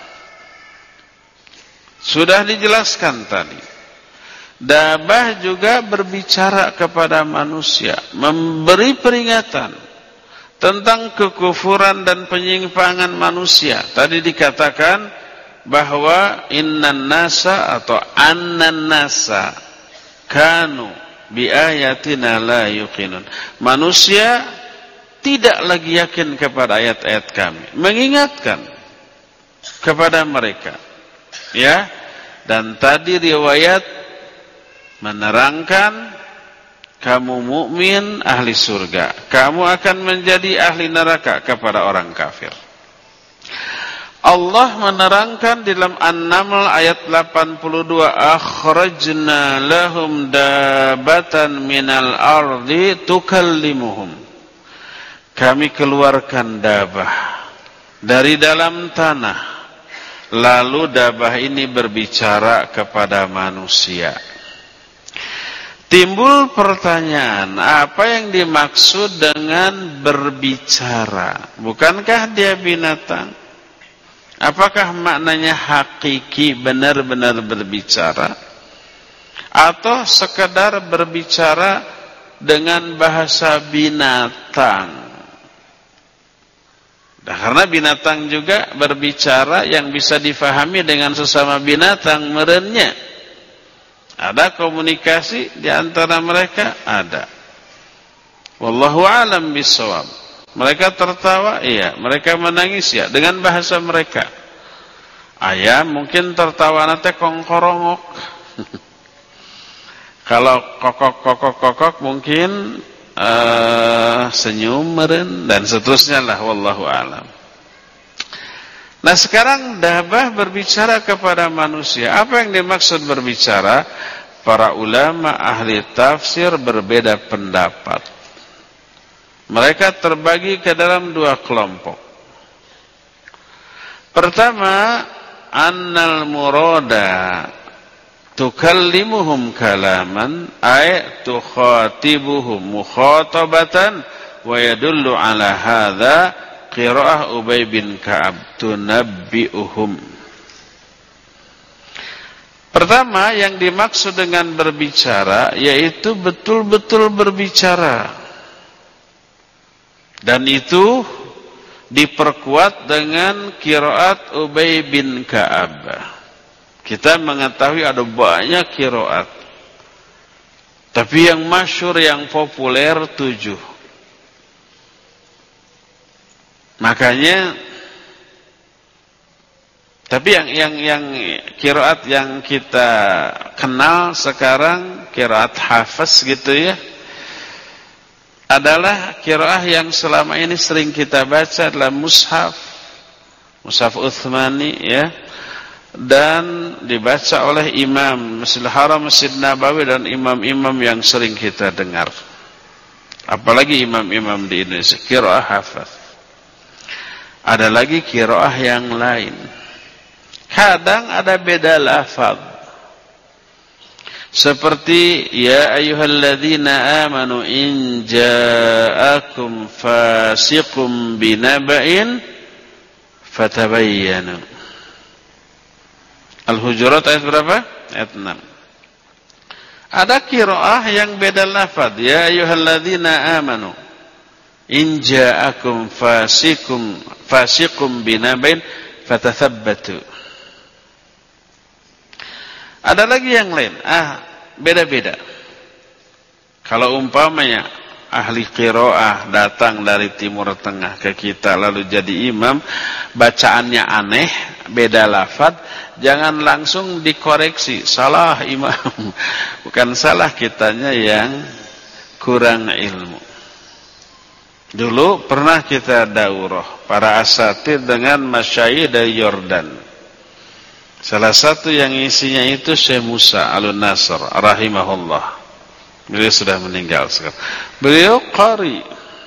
sudah dijelaskan tadi, dabah juga berbicara kepada manusia, memberi peringatan tentang kekufuran dan penyimpangan manusia. Tadi dikatakan bahwa innan nasa atau annan nasa kanu bi ayatina la yuqinun. Manusia tidak lagi yakin kepada ayat-ayat kami. Mengingatkan kepada mereka. Ya. Dan tadi riwayat menerangkan kamu mukmin ahli surga, kamu akan menjadi ahli neraka kepada orang kafir. Allah menerangkan di dalam An-Naml ayat delapan puluh dua, akhrajna lahum dabatan minal ardi tukallimuhum. Kami keluarkan dabah dari dalam tanah, lalu dabah ini berbicara kepada manusia. Timbul pertanyaan, apa yang dimaksud dengan berbicara? Bukankah dia binatang? Apakah maknanya hakiki benar-benar berbicara? Atau sekedar berbicara dengan bahasa binatang? Nah, karena binatang juga berbicara yang bisa difahami dengan sesama binatang merenya. Ada komunikasi di antara mereka? Ada. Wallahu a'lam bishawab. Mereka tertawa? Iya. Mereka menangis? Ya. Dengan bahasa mereka. Ayam mungkin tertawa nanti kongkorongok. Kalau kokok-kokok-kokok mungkin uh, senyum meren dan seterusnya lah. Wallahu a'lam. Nah sekarang dabah berbicara kepada manusia. Apa yang dimaksud berbicara? Para ulama ahli tafsir berbeda pendapat. Mereka terbagi ke dalam dua kelompok. Pertama, annal murada tukallimuhum kalaman ay tukhatibuhum mukhatabatan wa yadullu ala hadha qiraah Ubay bin Ka'ab, tunabbi'uhum. Pertama yang dimaksud dengan berbicara yaitu betul-betul berbicara. Dan itu diperkuat dengan qiraat Ubay bin Ka'ab. Kita mengetahui ada banyak qiraat, tapi yang masyhur, yang populer tujuh. Makanya, tapi yang yang yang qiraat yang kita kenal sekarang, qiraat hafaz gitu ya, adalah qiraah yang selama ini sering kita baca dalam mushaf, mushaf Utsmani ya, dan dibaca oleh imam Masjidil Haram, Masjid Nabawi, dan imam-imam yang sering kita dengar. Apalagi imam-imam di Indonesia, qiraah hafaz. Ada lagi qiraah yang lain. Kadang ada beda lafaz. Seperti ya ayyuhalladzina amanu in ja'akum fasiqum binaba'in fatabayyanu. Al-Hujurat ayat berapa? Ayat enam. Ada qiraah yang beda lafaz. Ya ayyuhalladzina amanu in ja'akum fasiqum fasiqum binaba'in fatathabbatu. Ada lagi yang lain, ah beda-beda. Kalau umpamanya ahli qiraah datang dari Timur Tengah ke kita lalu jadi imam, bacaannya aneh, beda lafaz, jangan langsung dikoreksi, salah imam. Bukan salah kitanya yang kurang ilmu. Dulu pernah kita daurah para asatidz dengan masyayikh dari Yordan. Salah satu yang isinya itu Syekh Musa Al-Nasr rahimahullah. Beliau sudah meninggal sekarang. Beliau qari.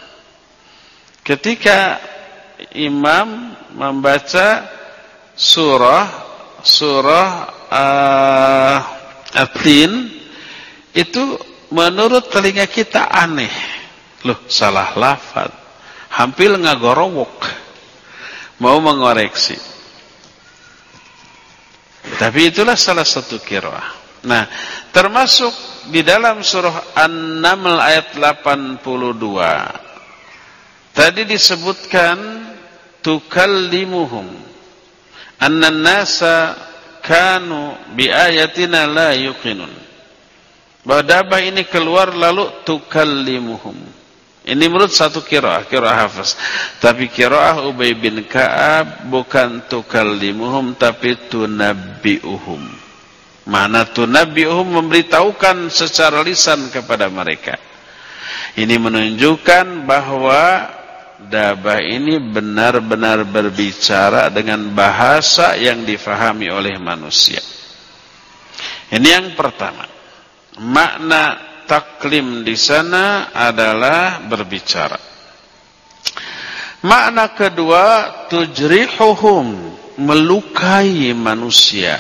Ketika imam membaca surah surah uh, At-Tin, itu menurut telinga kita aneh. Loh, salah lafaz. Hampir ngagorowok. Mau mengoreksi. Tapi itulah salah satu qiraah. Nah, termasuk di dalam surah An-Naml ayat delapan puluh dua. Tadi disebutkan tukallimuhum annan nasa kanu biayatina la yuqinun. Bahwa dabah ini keluar lalu tukallimuhum. Ini menurut satu qiraah, qiraah hafaz. Tapi qiraah Ubay bin Ka'ab bukan tukallimuhum tapi tunabbi'uhum. Mana tunabbi'uhum, memberitahukan secara lisan kepada mereka. Ini menunjukkan bahwa dabah ini benar-benar berbicara dengan bahasa yang difahami oleh manusia. Ini yang pertama. Makna taklim di sana adalah berbicara. Makna kedua, tujrihuhum, melukai manusia.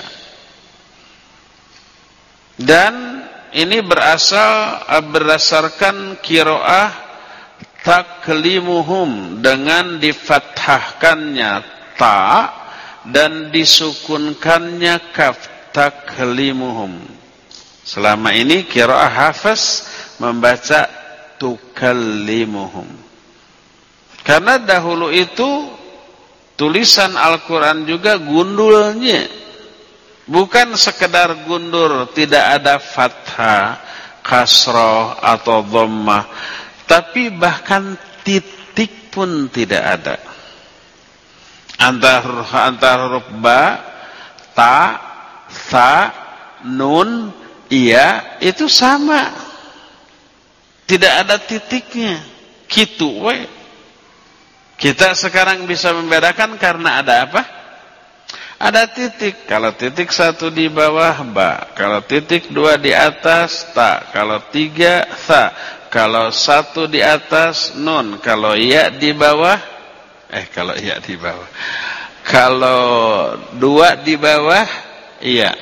Dan ini berasal berdasarkan qiraah taklimuhum dengan difathahkannya ta dan disukunkannya kaf, taklimuhum. Selama ini qiraah hafaz membaca tukallimuhum. Karena dahulu itu tulisan Al-Quran juga gundulnya. Bukan sekedar gundur, tidak ada fathah, kasrah atau dhammah. Tapi bahkan titik pun tidak ada. Antara, antara huruf ba, ta, tha, nun, iya, itu sama. Tidak ada titiknya. Gitu we. Kita sekarang bisa membedakan karena ada apa? Ada titik. Kalau titik satu di bawah ba, kalau titik dua di atas ta, kalau tiga tha, kalau satu di atas nun, kalau iya di bawah, eh kalau iya di bawah, kalau dua di bawah iya.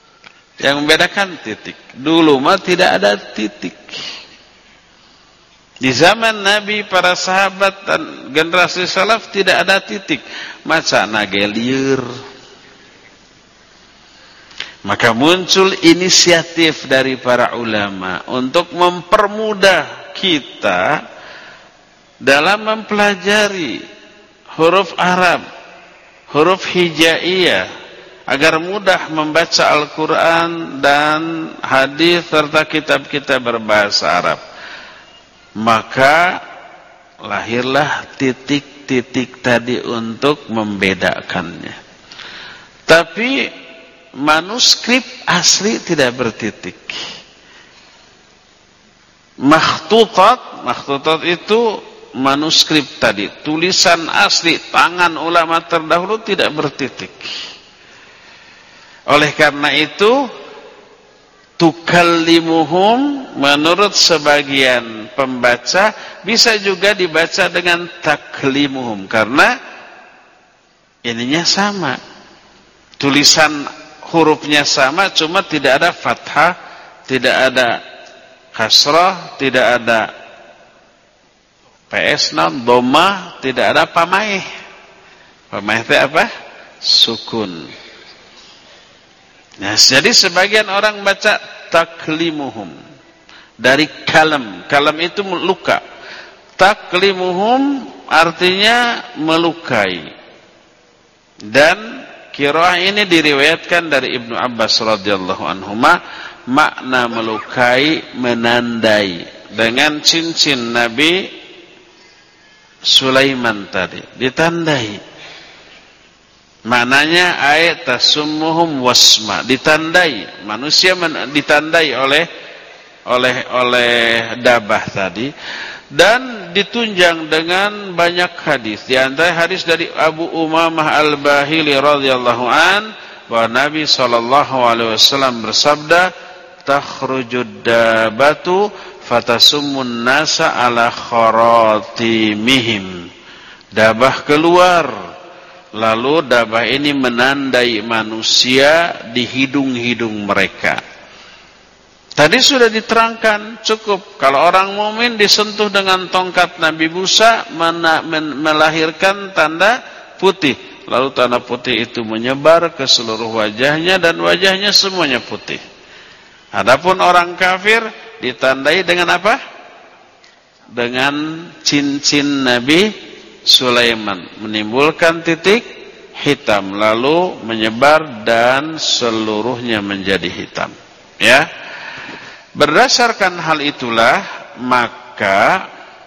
Yang membedakan titik. Dulu mah tidak ada titik. Di zaman Nabi, para sahabat dan generasi salaf tidak ada titik. Maca nagelieur. Maka muncul inisiatif dari para ulama untuk mempermudah kita dalam mempelajari huruf Arab, huruf hijaiyah, agar mudah membaca Al-Quran dan hadis serta kitab-kitab berbahasa Arab. Maka lahirlah titik-titik tadi untuk membedakannya. Tapi manuskrip asli tidak bertitik. Makhtutat, makhtutat itu manuskrip tadi, tulisan asli tangan ulama terdahulu tidak bertitik. Oleh karena itu, tukallimuhum menurut sebagian pembaca bisa juga dibaca dengan taklimuhum, karena ininya sama, tulisan hurufnya sama, cuma tidak ada fathah, tidak ada kasrah, tidak ada ps enam, dhamma, tidak ada pamaih. Pamaih itu apa? Sukun. Nah, jadi sebagian orang baca taklimuhum dari kalam. Kalam itu luka. Taklimuhum artinya melukai. Dan qiraah ini diriwayatkan dari Ibnu Abbas radhiyallahu anhuma, makna melukai, menandai. Dengan cincin Nabi Sulaiman tadi ditandai. Maknanya ayat tasummuhum wasma, ditandai, manusia men, ditandai oleh oleh oleh dabah tadi, dan ditunjang dengan banyak hadis. Di antara hadis dari Abu Umamah Al-Bahili radhiyallahu an, bahwa Nabi sallallahu alaihi wasallam bersabda, takhrujud dabatu fatasummun nasa ala kharatimihim. Dabah keluar, lalu dabah ini menandai manusia di hidung-hidung mereka. Tadi sudah diterangkan, cukup kalau orang mukmin disentuh dengan tongkat Nabi Musa melahirkan tanda putih, lalu tanda putih itu menyebar ke seluruh wajahnya dan wajahnya semuanya putih. Adapun orang kafir ditandai dengan apa? Dengan cincin Nabi Sulaiman, menimbulkan titik hitam lalu menyebar dan seluruhnya menjadi hitam. Ya. Berdasarkan hal itulah, maka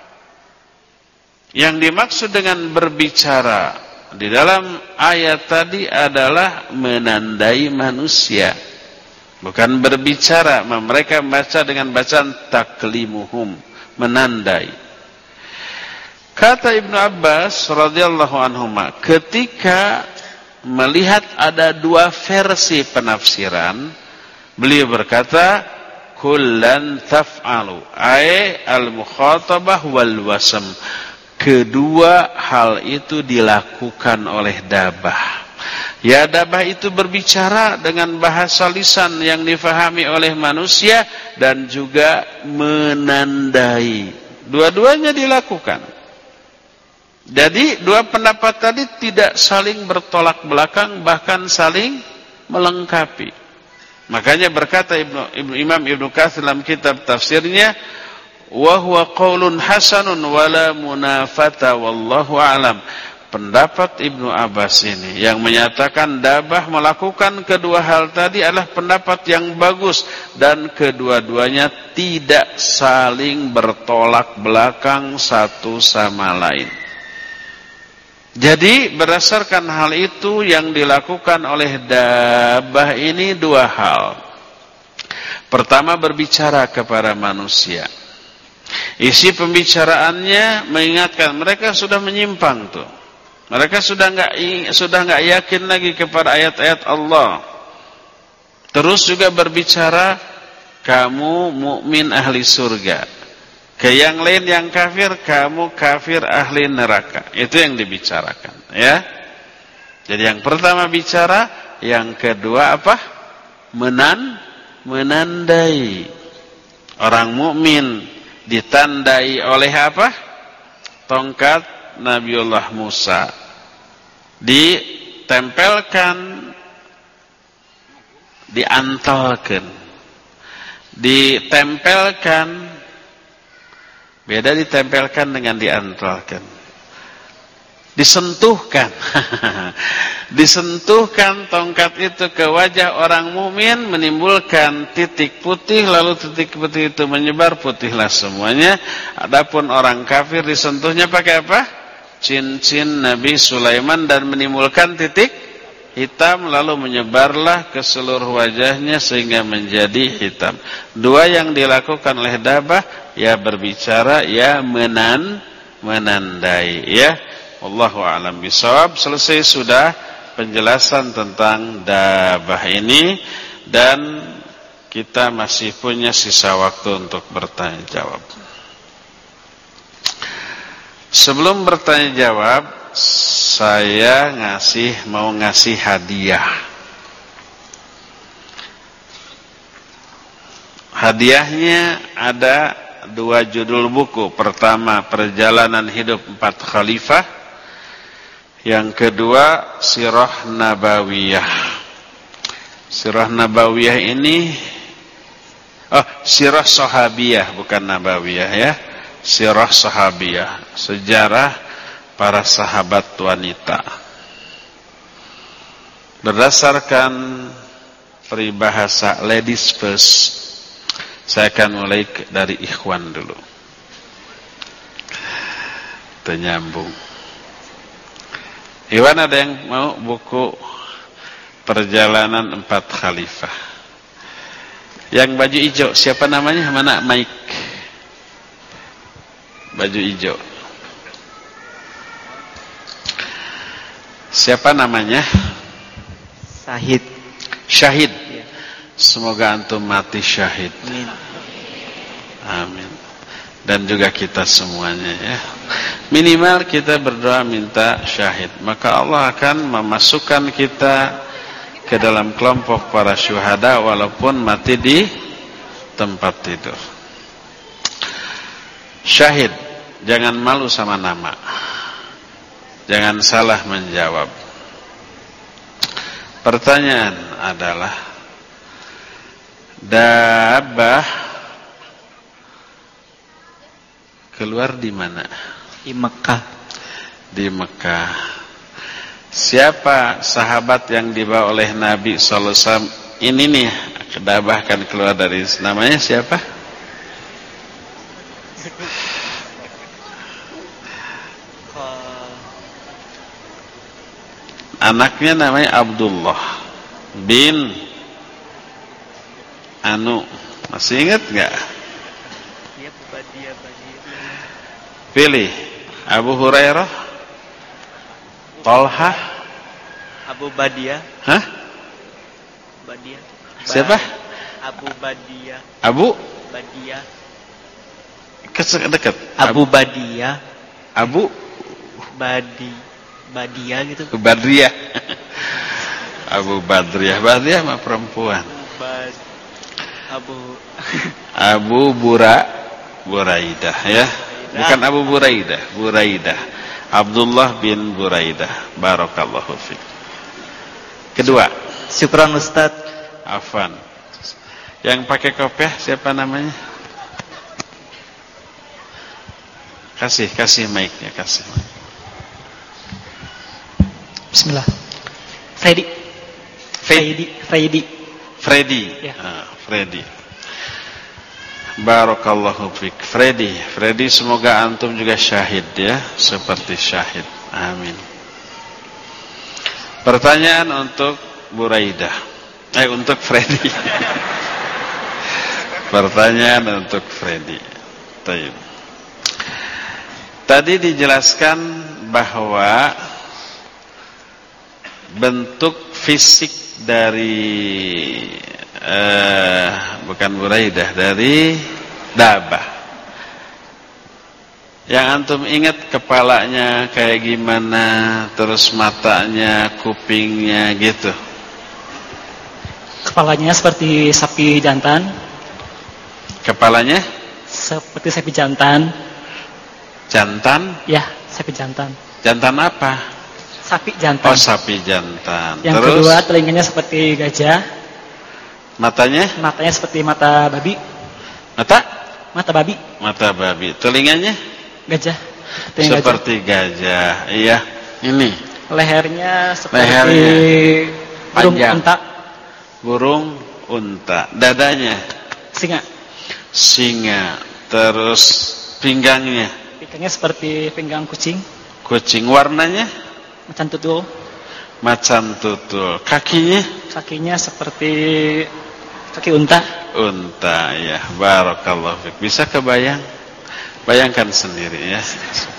yang dimaksud dengan berbicara di dalam ayat tadi adalah menandai manusia, bukan berbicara. Mereka membaca dengan bacaan taklimuhum, menandai. Kata Ibnu Abbas radhiyallahu anhuma, ketika melihat ada dua versi penafsiran, beliau berkata, kullan taf'alu, ay al-mukhatabah wal wasam. Kedua hal itu dilakukan oleh dabah. Ya, dabah itu berbicara dengan bahasa lisan yang difahami oleh manusia dan juga menandai. Dua-duanya dilakukan. Jadi dua pendapat tadi tidak saling bertolak belakang, bahkan saling melengkapi. Makanya berkata Ibnu, Ibnu Imam Ibnu Katsir dalam kitab tafsirnya, wa huwa qaulun hasanun wala munafata wallahu a'lam. Pendapat Ibnu Abbas ini yang menyatakan dabah melakukan kedua hal tadi adalah pendapat yang bagus, dan kedua-duanya tidak saling bertolak belakang satu sama lain. Jadi berdasarkan hal itu yang dilakukan oleh dabah ini dua hal. Pertama, berbicara kepada manusia. Isi pembicaraannya mengingatkan mereka sudah menyimpang tuh. Mereka sudah enggak sudah enggak yakin lagi kepada ayat-ayat Allah. Terus juga berbicara, kamu mukmin ahli surga. Ke yang lain yang kafir, kamu kafir ahli neraka. Itu yang dibicarakan, ya. Jadi yang pertama bicara, yang kedua apa? Menan menandai. Orang mukmin ditandai oleh apa? Tongkat Nabiullah Musa. Ditempelkan, diantalkan, ditempelkan. Beda ditempelkan dengan diantalkan. Disentuhkan. Disentuhkan tongkat itu ke wajah orang mukmin, menimbulkan titik putih, lalu titik putih itu menyebar, putihlah semuanya. Adapun orang kafir disentuhnya pakai apa? Cincin Nabi Sulaiman dan menimbulkan titik hitam, lalu menyebarlah ke seluruh wajahnya sehingga menjadi hitam. Dua yang dilakukan oleh dabah, ya berbicara, ya menan menandai, ya. Wallahu a'lam bishawab. Selesai sudah penjelasan tentang dabah ini, dan kita masih punya sisa waktu untuk bertanya jawab. Sebelum bertanya jawab, saya ngasih mau ngasih hadiah. Hadiahnya ada dua judul buku. Pertama, Perjalanan Hidup Empat Khalifah. Yang kedua, Sirah Nabawiyah. Sirah Nabawiyah ini, oh, Sirah Sahabiyah, bukan Nabawiyah ya. Sirah Sahabiyah, sejarah para sahabat wanita. Berdasarkan peribahasa ladies first, saya akan mulai dari ikhwan dulu. Ternyambung. Iwan, ada yang mau buku Perjalanan Empat Khalifah? Yang baju hijau, siapa namanya? Mana Mike? Baju hijau. Siapa namanya? Syahid. Syahid. Semoga antum mati syahid. Amin. Amin. Dan juga kita semuanya ya. Minimal kita berdoa minta syahid, maka Allah akan memasukkan kita ke dalam kelompok para syuhada walaupun mati di tempat tidur. Syahid, jangan malu sama nama. Jangan salah menjawab. Pertanyaan adalah, dabah keluar di mana? Di Mekah. Di Mekah. Siapa sahabat yang dibawa oleh Nabi sallallahu alaihi wasallam ini nih, dabah akan keluar dari, namanya siapa? Anaknya namanya Abdullah bin Anu. Masih ingat enggak? Dia Badia Badia. Pilih Abu Hurairah, Talha, Abu Badia. Hah? Badia. Siapa? Abu Badia. Abu Badia. dekat. Abu Badia. Abu Badi. Badia gitu. Badriyah. Abu Badriyah. Badriyah mah perempuan. Bad. Abu Abu Bura Buraidah ya. Bukan Abu Buraidah, Buraidah. Abdullah bin Buraidah. Barakallahu fiik. Kedua, Syukran Ustaz. Afan. Yang pakai kopiah siapa namanya? Kasih, kasih mic-nya, kasih. Bismillah. Freddy. Freddy. Freddy. Freddy. Ya. Ah, Freddy. Barakallahu fiik. Freddy. Freddy, semoga antum juga syahid ya, seperti syahid. Amin. Pertanyaan untuk Buraidah. Eh, untuk Freddy. Pertanyaan untuk Freddy. Baik. Tadi dijelaskan bahwa bentuk fisik dari eh, bukan Buraidah, dari dabah. Yang antum ingat kepalanya kayak gimana, terus matanya, kupingnya gitu. Kepalanya seperti sapi jantan. Kepalanya seperti sapi jantan. Jantan? Ya, sapi jantan. Jantan apa? Sapi jantan. Oh, sapi jantan. Yang Terus? kedua, telinganya seperti gajah. Matanya? Matanya seperti mata babi. Mata? Mata babi. Mata babi. Telinganya? Gajah. Telinga Seperti gajah. Iya. Ini. Lehernya seperti Lehernya burung panjang. unta. Burung unta. Dadanya? Singa. Singa. Terus pinggangnya? Pinggangnya seperti pinggang kucing. Kucing. Warnanya? Macan tutul. Macan tutul. Kakinya? Kakinya seperti kaki unta. Unta, ya. Barakallahu fiik. Bisa kebayang? Bayangkan sendiri ya.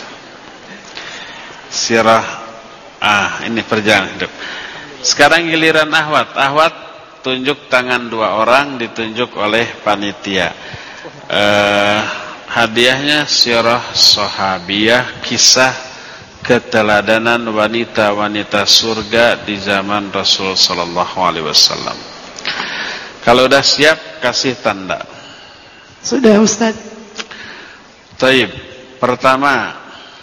Sirah. Ah, ini perjalanan hidup. Sekarang giliran Ahwat. Ahwat tunjuk tangan dua orang, ditunjuk oleh panitia. Eh, hadiahnya sirah sahabiyah, kisah keteladanan wanita-wanita surga di zaman Rasul sallallahu alaihi wasallam. Kalau udah siap, kasih tanda. Sudah, Ustaz. Taib. Pertama,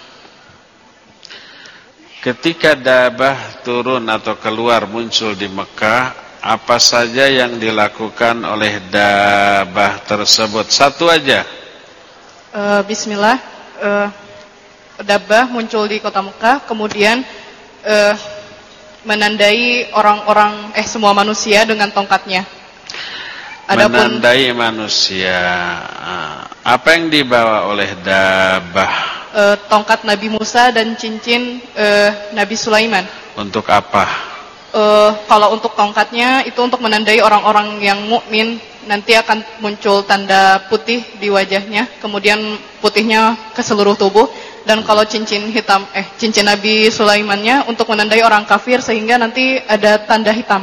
ketika Dabah turun atau keluar muncul di Mekah, apa saja yang dilakukan oleh Dabah tersebut? Satu aja. Uh, Bismillah. Uh, Dabah muncul di kota Mekah, kemudian uh, menandai orang-orang eh semua manusia dengan tongkatnya. Adapun, menandai manusia. Apa yang dibawa oleh Dabah? Uh, tongkat Nabi Musa dan cincin uh, Nabi Sulaiman. Untuk apa? Uh, kalau untuk tongkatnya itu untuk menandai orang-orang yang mukmin, nanti akan muncul tanda putih di wajahnya, kemudian putihnya ke seluruh tubuh. Dan kalau cincin hitam, eh cincin Nabi Sulaimannya untuk menandai orang kafir sehingga nanti ada tanda hitam.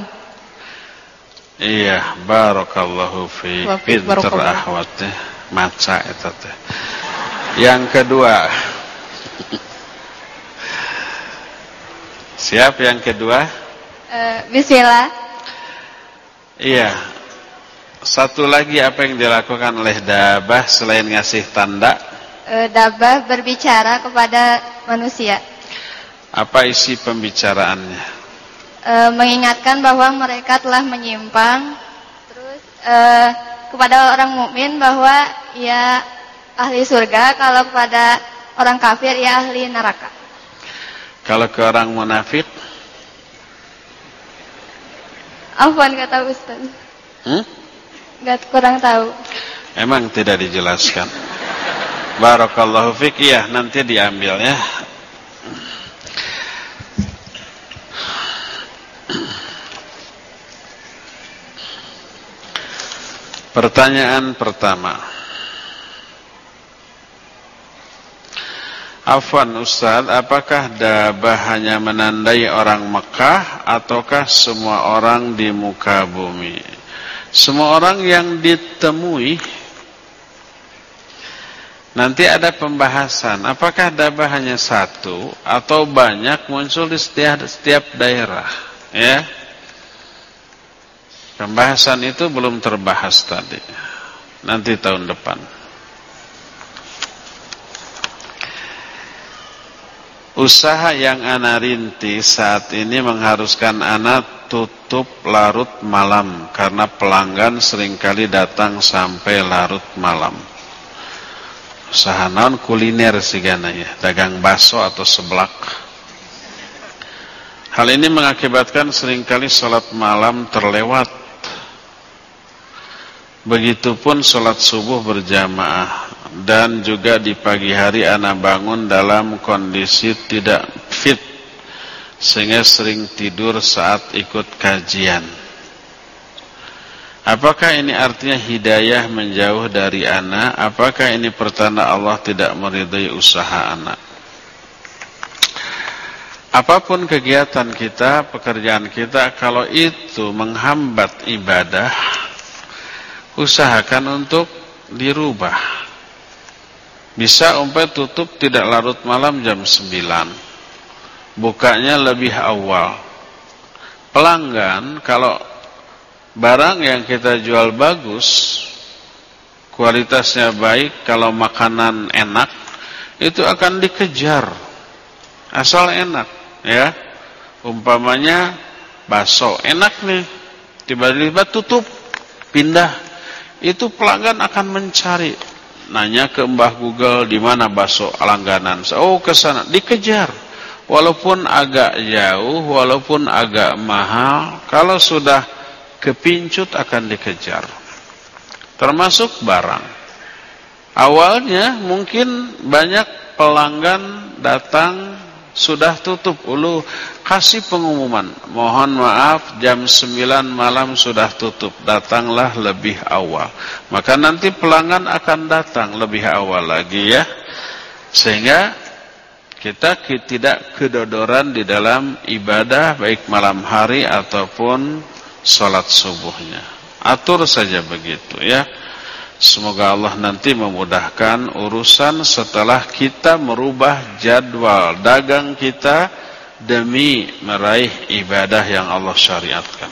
Iya, barakallahu fiik. Pinter Ahwat teh, maca eta teh. Yang kedua. Siap yang kedua? Uh, Bismillah. Iya. Satu lagi apa yang dilakukan oleh Dabah selain ngasih tanda? Uh, Dabah berbicara kepada manusia. Apa isi pembicaraannya? Uh, mengingatkan bahwa mereka telah menyimpang, terus uh, kepada orang mukmin bahwa ia ahli surga, kalau kepada orang kafir ia ahli neraka. Kalau ke orang munafik? Afwan, gak tahu Ustaz. Hmm? Gak, kurang tahu. Emang tidak dijelaskan. Barakallahu fiik. Iya, nanti diambil ya. Pertanyaan pertama. Afwan Ustaz, apakah Dabah hanya menandai orang Mekah ataukah semua orang di muka bumi? Semua orang yang ditemui. Nanti ada pembahasan, apakah Dabah hanya satu atau banyak muncul di setiap, setiap daerah, ya? Pembahasan itu belum terbahas tadi. Nanti tahun depan. Usaha yang ana rintis saat ini mengharuskan ana tutup larut malam karena pelanggan seringkali datang sampai larut malam. Usaha naon kuliner sigana ya, dagang bakso atau seblak. Hal ini mengakibatkan seringkali sholat malam terlewat. Begitupun sholat subuh berjamaah. Dan juga di pagi hari ana bangun dalam kondisi tidak fit, sehingga sering tidur saat ikut kajian. Apakah ini artinya hidayah menjauh dari ana? Apakah ini pertanda Allah tidak meridai usaha ana? Apapun kegiatan kita, pekerjaan kita, kalau itu menghambat ibadah, usahakan untuk dirubah. Bisa umpamanya tutup tidak larut malam jam sembilan, bukanya lebih awal. Pelanggan kalau barang yang kita jual bagus, kualitasnya baik, kalau makanan enak, itu akan dikejar. Asal enak, ya. Umpamanya bakso, enak nih. Tiba-tiba tutup, pindah. Itu pelanggan akan mencari. Nanya ke Mbah Google, di mana bakso langganan. Oh, ke sana, dikejar. Walaupun agak jauh, walaupun agak mahal, kalau sudah kepincut akan dikejar. Termasuk barang. Awalnya mungkin banyak pelanggan datang sudah tutup, ulu kasih pengumuman, mohon maaf jam sembilan malam sudah tutup, datanglah lebih awal. Maka nanti pelanggan akan datang lebih awal lagi, ya. Sehingga kita tidak kedodoran di dalam ibadah baik malam hari ataupun sholat subuhnya. Atur saja begitu, ya. Semoga Allah nanti memudahkan urusan setelah kita merubah jadwal dagang kita demi meraih ibadah yang Allah syariatkan.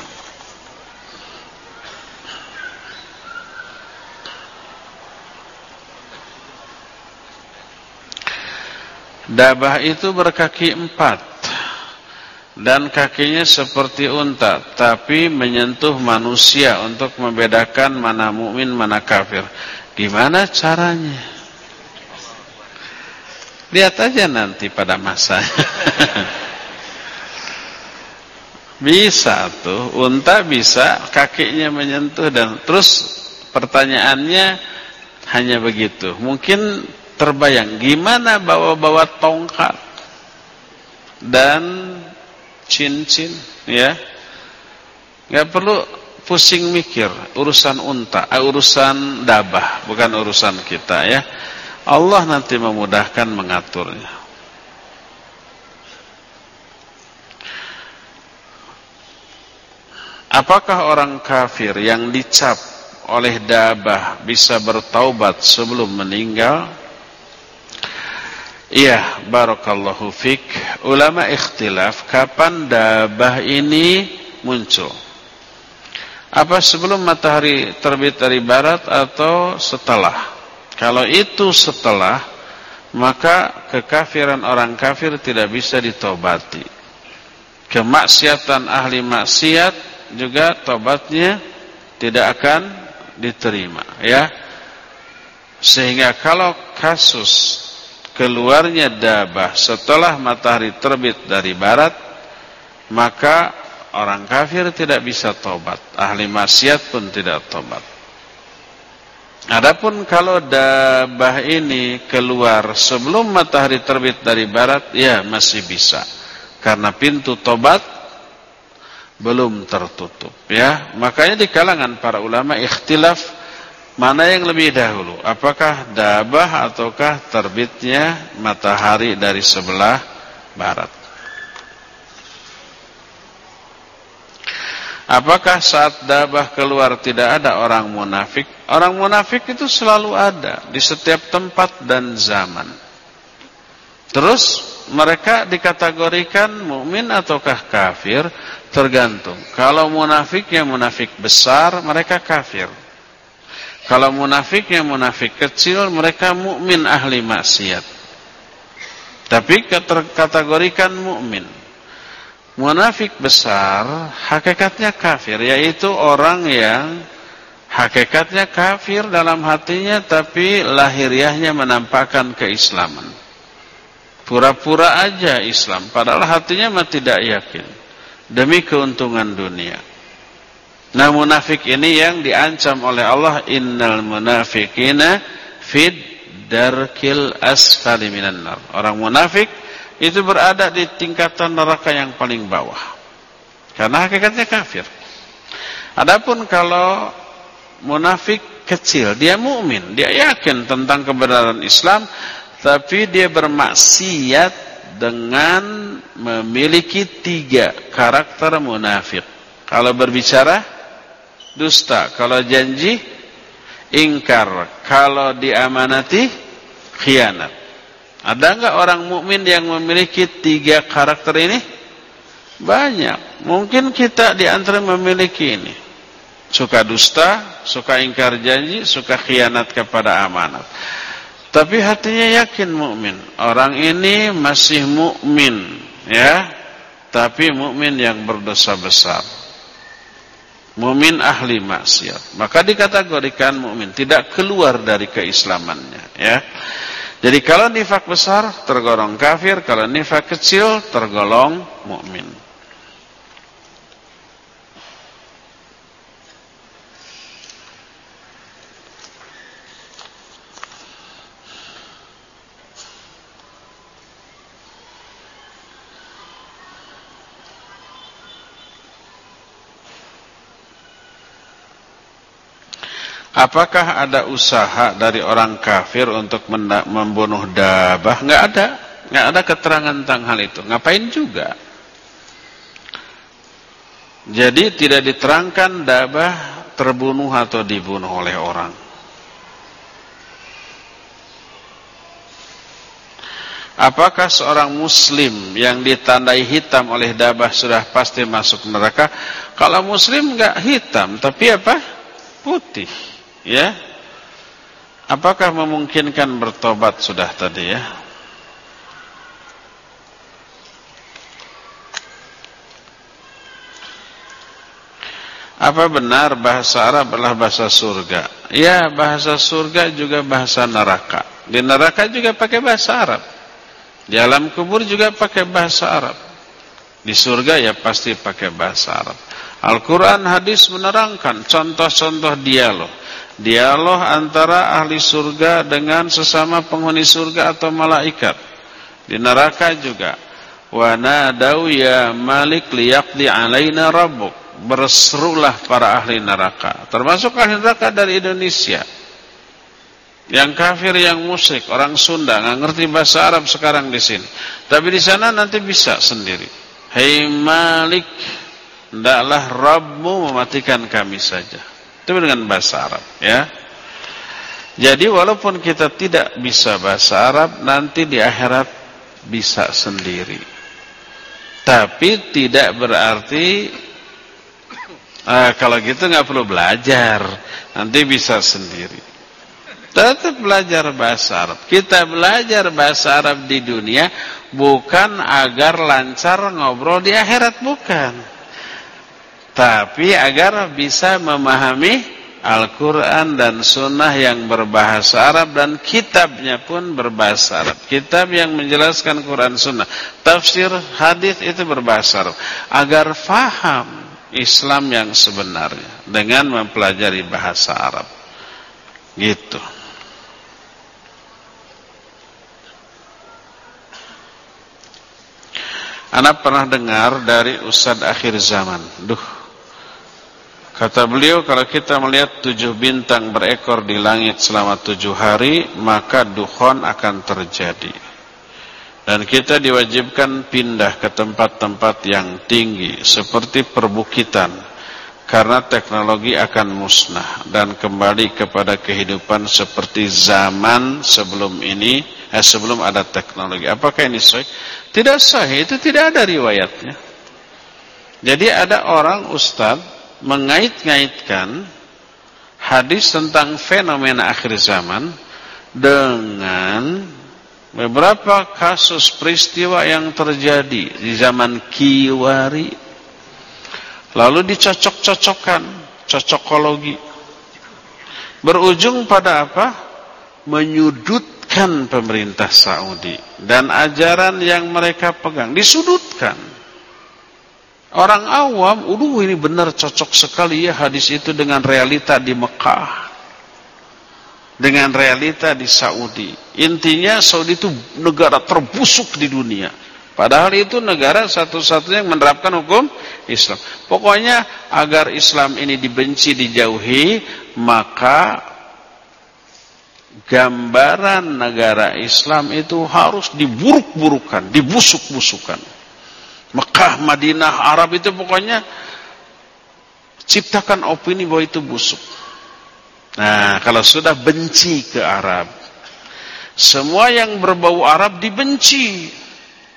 Dabah itu berkaki empat dan kakinya seperti unta, tapi menyentuh manusia untuk membedakan mana mukmin mana kafir. Gimana caranya? Lihat aja nanti pada masanya. Bisa tuh, unta bisa kakinya menyentuh, dan terus pertanyaannya hanya begitu. Mungkin terbayang gimana bawa-bawa tongkat dan cincin, ya. Nggak perlu pusing mikir urusan unta, eh, urusan dabah, bukan urusan kita, ya. Allah nanti memudahkan mengaturnya. Apakah orang kafir yang dicap oleh dabah bisa bertaubat sebelum meninggal? Iya, barakallahu fik. Ulama ikhtilaf kapan dabah ini muncul. Apa sebelum matahari terbit dari barat atau setelah? Kalau itu setelah, maka kekafiran orang kafir tidak bisa ditobati. Kemaksiatan ahli maksiat juga tobatnya tidak akan diterima, ya. Sehingga kalau kasus keluarnya dabah setelah matahari terbit dari barat, maka orang kafir tidak bisa tobat, ahli maksiat pun tidak tobat. Adapun kalau dabah ini keluar sebelum matahari terbit dari barat, ya masih bisa, karena pintu tobat belum tertutup, ya. Makanya di kalangan para ulama ikhtilaf mana yang lebih dahulu, apakah dabah ataukah terbitnya matahari dari sebelah barat. Apakah saat dabah keluar tidak ada orang munafik? Orang munafik itu selalu ada di setiap tempat dan zaman. Terus mereka dikategorikan mukmin ataukah kafir? Tergantung. Kalau munafiknya munafik besar, mereka kafir. Kalau munafiknya munafik kecil, mereka mukmin ahli maksiat. Tapi kategorikan mukmin. Munafik besar hakikatnya kafir, yaitu orang yang hakikatnya kafir dalam hatinya tapi lahiriahnya menampakkan keislaman. Pura-pura aja Islam, padahal hatinya mah tidak yakin demi keuntungan dunia. Nah, munafik ini yang diancam oleh Allah, innal munafiqina fid darkil asfali minan nar. Orang munafik itu berada di tingkatan neraka yang paling bawah, karena hakikatnya kafir. Adapun kalau munafik kecil, dia mukmin, dia yakin tentang kebenaran Islam, tapi dia bermaksiat dengan memiliki tiga karakter munafik. Kalau berbicara dusta, kalau janji ingkar, kalau diamanati khianat. Ada enggak orang mukmin yang memiliki tiga karakter ini? Banyak. Mungkin kita di antara memiliki ini. suka dusta, suka ingkar janji, suka khianat kepada amanat. Tapi hatinya yakin mukmin. Orang ini masih mukmin, ya, tapi mukmin yang berdosa besar. Mukmin ahli maksiat. Maka dikategorikan mukmin, tidak keluar dari keislamannya, ya. Jadi kalau nifak besar tergolong kafir, kalau nifak kecil tergolong mukmin. Apakah ada usaha dari orang kafir untuk membunuh dabah? Enggak ada. Enggak ada keterangan tentang hal itu. Ngapain juga? Jadi tidak diterangkan dabah terbunuh atau dibunuh oleh orang. Apakah seorang muslim yang ditandai hitam oleh dabah sudah pasti masuk neraka? Kalau muslim enggak hitam, tapi apa? Putih. Ya, apakah memungkinkan bertobat sudah tadi ya? Apa benar bahasa Arab adalah bahasa surga? Ya, bahasa surga juga bahasa neraka. Di neraka juga pakai bahasa Arab. Di alam kubur juga pakai bahasa Arab. Di surga ya pasti pakai bahasa Arab. Al-Quran, hadis menerangkan contoh-contoh dialog. Dialog antara ahli surga dengan sesama penghuni surga atau malaikat. Di neraka juga. Wa nadau ya malik liyaqdi alaina rabbuk. Berserulah para ahli neraka. Termasuk ahli neraka dari Indonesia. Yang kafir, yang musyrik, orang Sunda, nggak ngerti bahasa Arab sekarang di sini. Tapi di sana nanti bisa sendiri. Hei Malik, hendaklah Rabbmu mematikan kami saja. Itu dengan bahasa Arab, ya. Jadi walaupun kita tidak bisa bahasa Arab, nanti di akhirat bisa sendiri. Tapi tidak berarti ah, kalau gitu nggak perlu belajar, nanti bisa sendiri. Tetap belajar bahasa Arab. Kita belajar bahasa Arab di dunia bukan agar lancar ngobrol di akhirat, bukan. Tapi agar bisa memahami Al-Quran dan Sunnah yang berbahasa Arab, dan kitabnya pun berbahasa Arab. Kitab yang menjelaskan Quran Sunnah, tafsir hadis itu berbahasa Arab. Agar faham Islam yang sebenarnya dengan mempelajari bahasa Arab. Gitu. Anak pernah dengar dari Ustadz akhir zaman. Duh. Kata beliau, kalau kita melihat tujuh bintang berekor di langit selama tujuh hari, maka dukhon akan terjadi. Dan kita diwajibkan pindah ke tempat-tempat yang tinggi, seperti perbukitan, karena teknologi akan musnah dan kembali kepada kehidupan seperti zaman sebelum ini, eh, sebelum ada teknologi. Apakah ini sahih? Tidak sahih, itu tidak ada riwayatnya. Jadi ada orang ustadz mengait-ngaitkan hadis tentang fenomena akhir zaman dengan beberapa kasus peristiwa yang terjadi di zaman Kiwari, lalu dicocok-cocokkan, cocokologi, berujung pada apa? Menyudutkan pemerintah Saudi dan ajaran yang mereka pegang, disudutkan. Orang awam, uduh ini benar cocok sekali ya hadis itu dengan realita di Mekah, dengan realita di Saudi. Intinya Saudi itu negara terbusuk di dunia. Padahal itu negara satu-satunya yang menerapkan hukum Islam. Pokoknya agar Islam ini dibenci, dijauhi, maka gambaran negara Islam itu harus diburuk-burukan, dibusuk-busukan. Mekah, Madinah, Arab itu pokoknya ciptakan opini bahwa itu busuk. Nah, kalau sudah benci ke Arab, semua yang berbau Arab dibenci.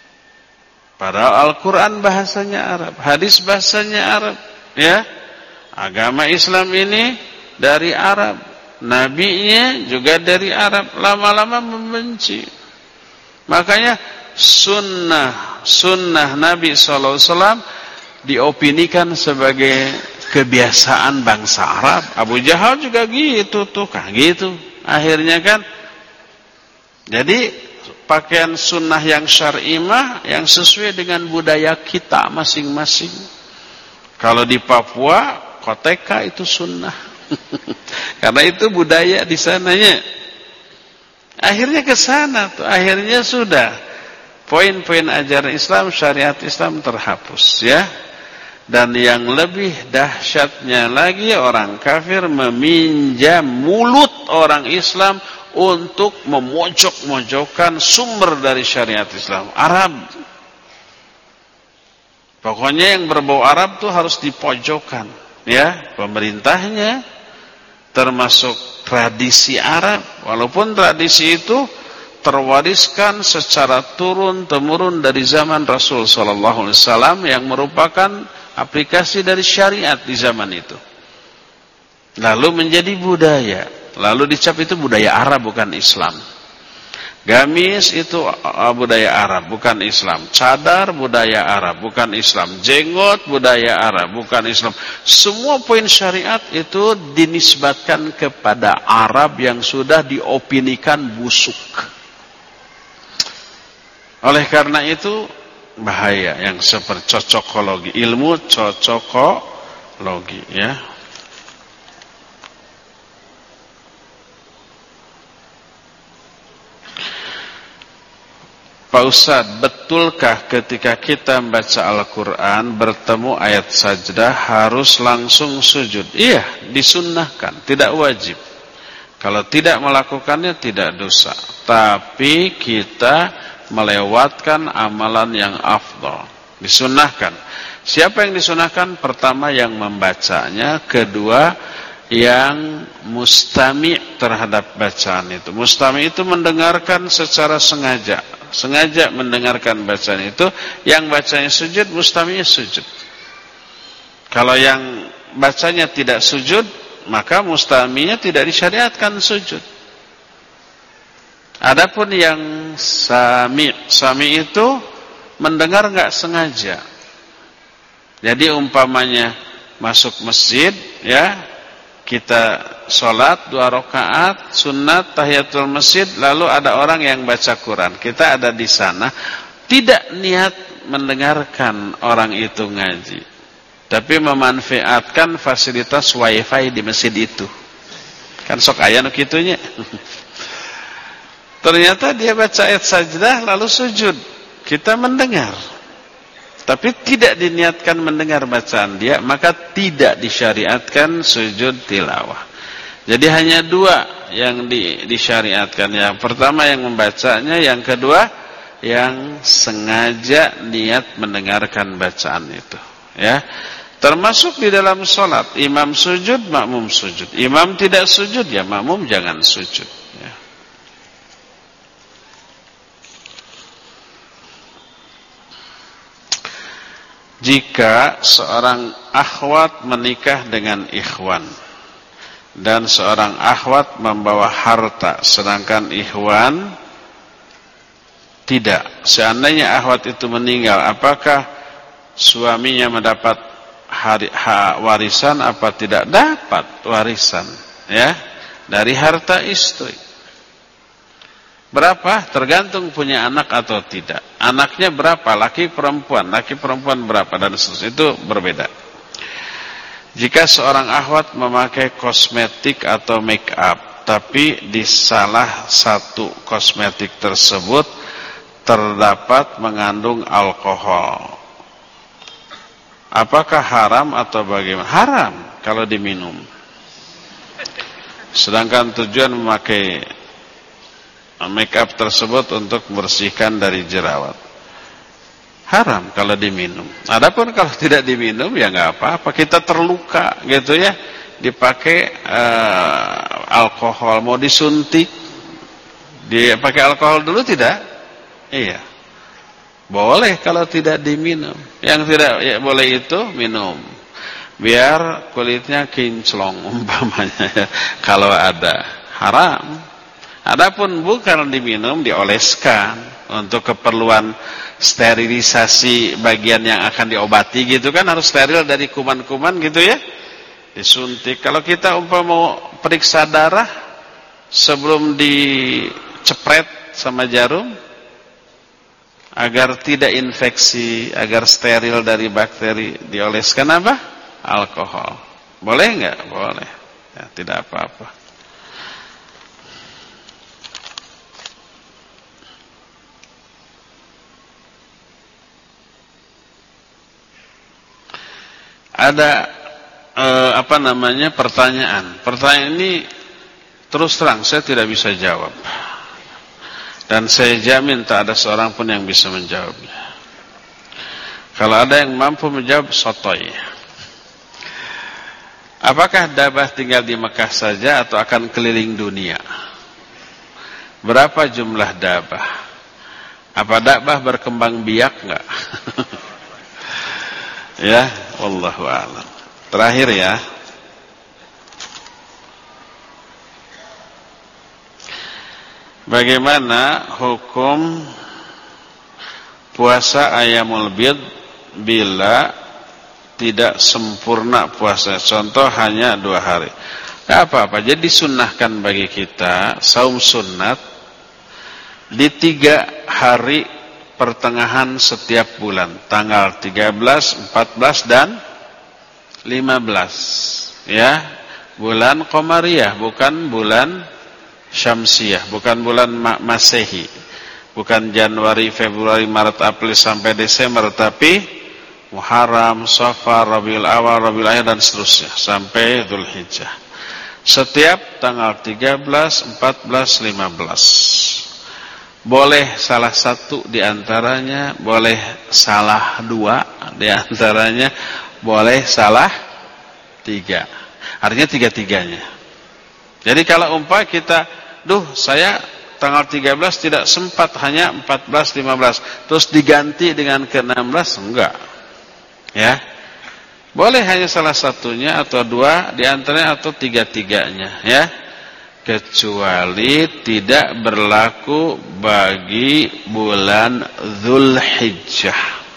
Padahal Al-Quran bahasanya Arab, hadis bahasanya Arab, ya. Agama Islam ini dari Arab, nabinya juga dari Arab, lama-lama membenci. Makanya sunnah sunnah Nabi sallallahu alaihi wasallam diopinikan sebagai kebiasaan bangsa Arab. Abu Jahal juga gitu tuh, kah gitu. Akhirnya kan jadi pakaian sunnah yang syar'i mah yang sesuai dengan budaya kita masing-masing. Kalau di Papua koteka itu sunnah. Karena itu budaya di sananya. Akhirnya ke sana tuh, akhirnya sudah poin-poin ajaran Islam, syariat Islam terhapus ya. Dan yang lebih dahsyatnya lagi, orang kafir meminjam mulut orang Islam untuk memojok-mojokkan sumber dari syariat Islam. Arab. Pokoknya yang berbau Arab tuh harus dipojokkan ya, pemerintahnya, termasuk tradisi Arab. Walaupun tradisi itu terwariskan secara turun-temurun dari zaman Rasul sallallahu alaihi wasallam yang merupakan aplikasi dari syariat di zaman itu. Lalu menjadi budaya. Lalu dicap itu budaya Arab bukan Islam. Gamis itu budaya Arab bukan Islam. Cadar budaya Arab bukan Islam. Jenggot budaya Arab bukan Islam. Semua poin syariat itu dinisbatkan kepada Arab yang sudah diopinikan busuk. Oleh karena itu bahaya yang seperti cocokologi, ilmu cocokologi ya. Pak Ustadz, betulkah ketika kita membaca Al-Quran bertemu ayat sajdah harus langsung sujud? Iya, disunnahkan, tidak wajib. Kalau tidak melakukannya tidak dosa. Tapi kita melewatkan amalan yang afdal. Disunnahkan. Siapa yang disunnahkan? Pertama yang membacanya, kedua yang mustami' terhadap bacaan itu. Mustami' itu mendengarkan secara sengaja. Sengaja mendengarkan bacaan itu. Yang bacanya sujud, mustami'nya sujud. Kalau yang bacanya tidak sujud, maka mustami'nya tidak disyariatkan sujud. Adapun yang sami, sami itu mendengar enggak sengaja. Jadi umpamanya masuk masjid ya, kita sholat dua rakaat sunat tahiyatul masjid, lalu ada orang yang baca Quran, kita ada di sana, tidak niat mendengarkan orang itu ngaji, tapi memanfaatkan fasilitas wifi di masjid itu. Kan sok aya nu kitunya. Ternyata dia baca ayat sajdah lalu sujud. Kita mendengar. Tapi tidak diniatkan mendengar bacaan dia, maka tidak disyariatkan sujud tilawah. Jadi hanya dua yang di, disyariatkan. Yang pertama yang membacanya, yang kedua yang sengaja niat mendengarkan bacaan itu. Ya. Termasuk di dalam sholat, imam sujud, makmum sujud. Imam tidak sujud, ya makmum jangan sujud. Ya. Jika seorang akhwat menikah dengan ikhwan dan seorang akhwat membawa harta sedangkan ikhwan tidak, seandainya akhwat itu meninggal, apakah suaminya mendapat hari, ha, warisan apa tidak? Dapat warisan ya dari harta istri. Berapa? Tergantung punya anak atau tidak. Anaknya berapa? Laki perempuan, laki perempuan berapa, dan seterusnya. Itu berbeda. Jika seorang akhwat memakai kosmetik atau make up, tapi di salah satu kosmetik tersebut terdapat mengandung alkohol, apakah haram atau bagaimana? Haram kalau diminum. Sedangkan tujuan memakai make up tersebut untuk membersihkan dari jerawat. Haram kalau diminum. Adapun kalau tidak diminum ya nggak apa-apa. Kita terluka gitu ya, dipakai uh, alkohol, mau disuntik, dipakai alkohol dulu tidak? Iya. Boleh kalau tidak diminum. Yang tidak ya, boleh itu minum. biar kulitnya kinclong umpamanya ya, kalau ada. Haram. Adapun bukan diminum, dioleskan untuk keperluan sterilisasi bagian yang akan diobati gitu kan, harus steril dari kuman-kuman gitu ya. Disuntik. Kalau kita umpama mau periksa darah sebelum dicepret sama jarum agar tidak infeksi, agar steril dari bakteri, dioleskan apa? Alkohol. Boleh enggak? Boleh. Ya, tidak apa-apa. Ada eh, apa namanya pertanyaan. Pertanyaan ini terus terang saya tidak bisa jawab. Dan saya jamin tak ada seorang pun yang bisa menjawabnya. Kalau ada yang mampu menjawab, sotoy. Apakah dabah tinggal di Mekah saja atau akan keliling dunia? Berapa jumlah dabah? Apa dabah berkembang biak enggak? Ya, wallahu a'lam. Terakhir ya. Bagaimana hukum puasa Ayyamul Bid bila tidak sempurna puasa? Contoh hanya dua hari. Tidak apa-apa. Jadi disunnahkan bagi kita saum sunnat di tiga hari pertengahan setiap bulan, tanggal tiga belas, empat belas dan lima belas. Ya, bulan Qamariyah, bukan bulan Syamsiyah, bukan bulan Masehi, bukan Januari, Februari, Maret, April sampai Desember, tapi Muharram, Safar, Rabiul Awal, Rabiul Akhir dan seterusnya sampai Dzulhijjah. Setiap tanggal tiga belas, empat belas, lima belas. Boleh salah satu di antaranya, boleh salah dua di antaranya, boleh salah tiga. Artinya tiga-tiganya. Jadi kalau umpah kita, duh saya tanggal tiga belas tidak sempat, hanya empat belas, lima belas. Terus diganti dengan ke enam belas, enggak. Ya. Boleh hanya salah satunya atau dua di antaranya atau tiga-tiganya. Ya. Kecuali tidak berlaku bagi bulan Dzulhijjah.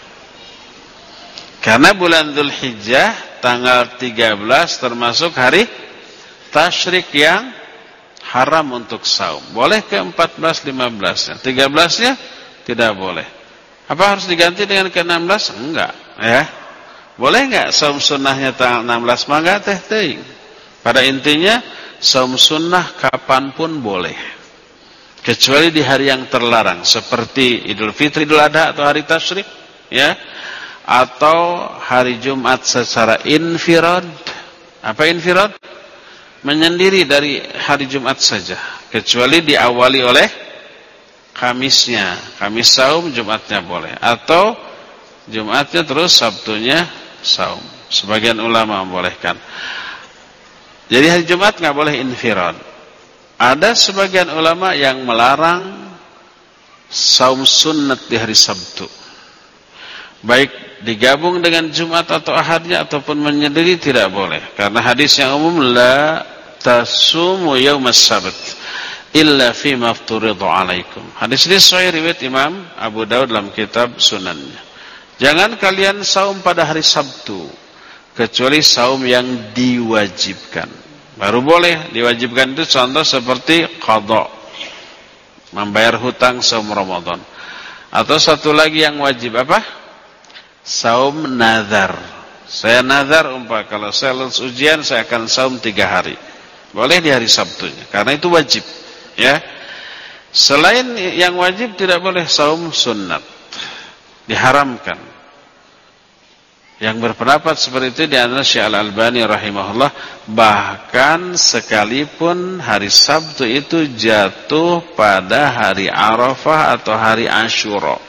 Karena bulan Dzulhijjah tanggal tiga belas termasuk hari tasyrik yang haram untuk saum. Boleh ke empat belas, lima belas. tiga belas-nya tidak boleh. Apa harus diganti dengan ke enam belas? Enggak, ya. Boleh enggak saum sunnahnya tanggal enam belas? Mangga teh teuing. Pada intinya saum sunnah kapanpun boleh, kecuali di hari yang terlarang seperti Idul Fitri, Idul Adha atau hari tasyrik, ya, atau hari Jumat secara infirad. Apa infirad? Menyendiri dari hari Jumat saja, kecuali diawali oleh Kamisnya. Kamis saum, Jumatnya boleh, atau Jumatnya terus Sabtunya saum. Sebagian ulama membolehkan. Jadi hari Jumat nggak boleh infirad. Ada sebagian ulama yang melarang saum sunnat di hari Sabtu. Baik digabung dengan Jumat atau Ahadnya ataupun menyendiri tidak boleh. Karena hadis yang umum, la tasumu yaumas sabt illa fi mafturidhu alaikum. Hadis ini sahih riwayat Imam Abu Daud dalam kitab Sunannya. Jangan kalian saum pada hari Sabtu kecuali saum yang diwajibkan. Baru boleh. Diwajibkan itu contoh seperti qadha, membayar hutang saum Ramadan. Atau satu lagi yang wajib apa? Saum nazar. Saya nazar umpah kalau saya lulus ujian saya akan saum tiga hari. Boleh di hari Sabtunya, karena itu wajib, ya. Selain yang wajib tidak boleh saum sunnat, diharamkan. Yang berpendapat seperti itu di antara Syekh Al-Albani rahimahullah, bahkan sekalipun hari Sabtu itu jatuh pada hari Arafah atau hari Asyura.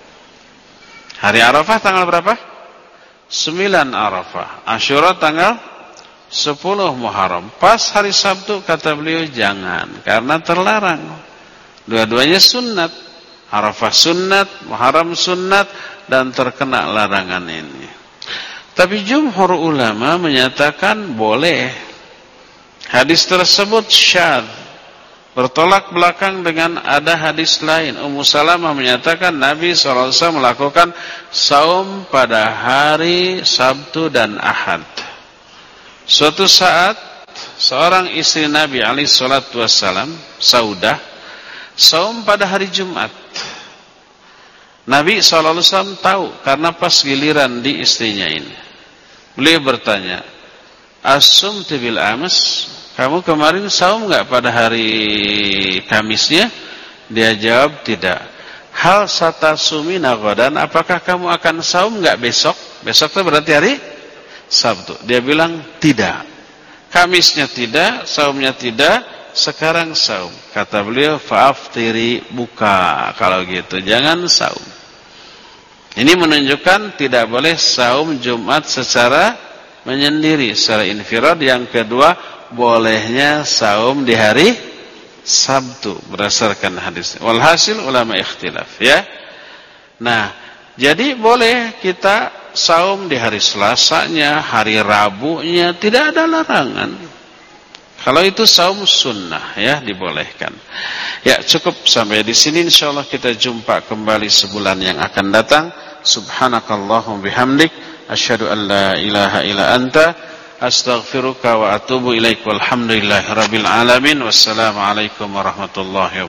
Hari Arafah tanggal berapa? sembilan Arafah. Asyura tanggal sepuluh Muharram. Pas hari Sabtu kata beliau jangan, karena terlarang. Dua-duanya sunnat. Arafah sunnat, Muharram sunnat, dan terkena larangan ini. Tapi jumhur ulama menyatakan boleh. Hadis tersebut syadz, bertolak belakang dengan ada hadis lain. Ummu Salamah menyatakan Nabi shallallahu alaihi wasallam melakukan saum pada hari Sabtu dan Ahad. Suatu saat seorang istri Nabi alaihi salatu wassalam, Saudah, saum pada hari Jumat. Nabi shallallahu alaihi wasallam tahu karena pas giliran di istrinya ini. Beliau bertanya, "As-sumti bil amas?" Kamu kemarin saum enggak pada hari Kamisnya? Dia jawab, tidak. Hal satasumina ghadan, apakah kamu akan saum enggak besok? Besok itu berarti hari Sabtu. Dia bilang, tidak. Kamisnya tidak, saumnya tidak, sekarang saum. Kata beliau, fa'aftiri, buka. Kalau gitu, jangan saum. Ini menunjukkan tidak boleh saum Jumat secara menyendiri, secara infirad. Yang kedua, bolehnya saum di hari Sabtu berdasarkan hadis. Walhasil ulama ikhtilaf, ya. Nah, jadi boleh kita saum di hari Selasanya, hari Rabunya, tidak ada larangan. Kalau itu saum sunnah, ya, dibolehkan. Ya, cukup sampai di sini. Insyaallah kita jumpa kembali sebulan yang akan datang. Subhanakallahumma bihamdik, asyhadu an la ilaha illa anta, astaghfiruka wa atubu ilaik. Walhamdulillahi rabbil alamin. Wassalamualaikum warahmatullahi wabarakatuh.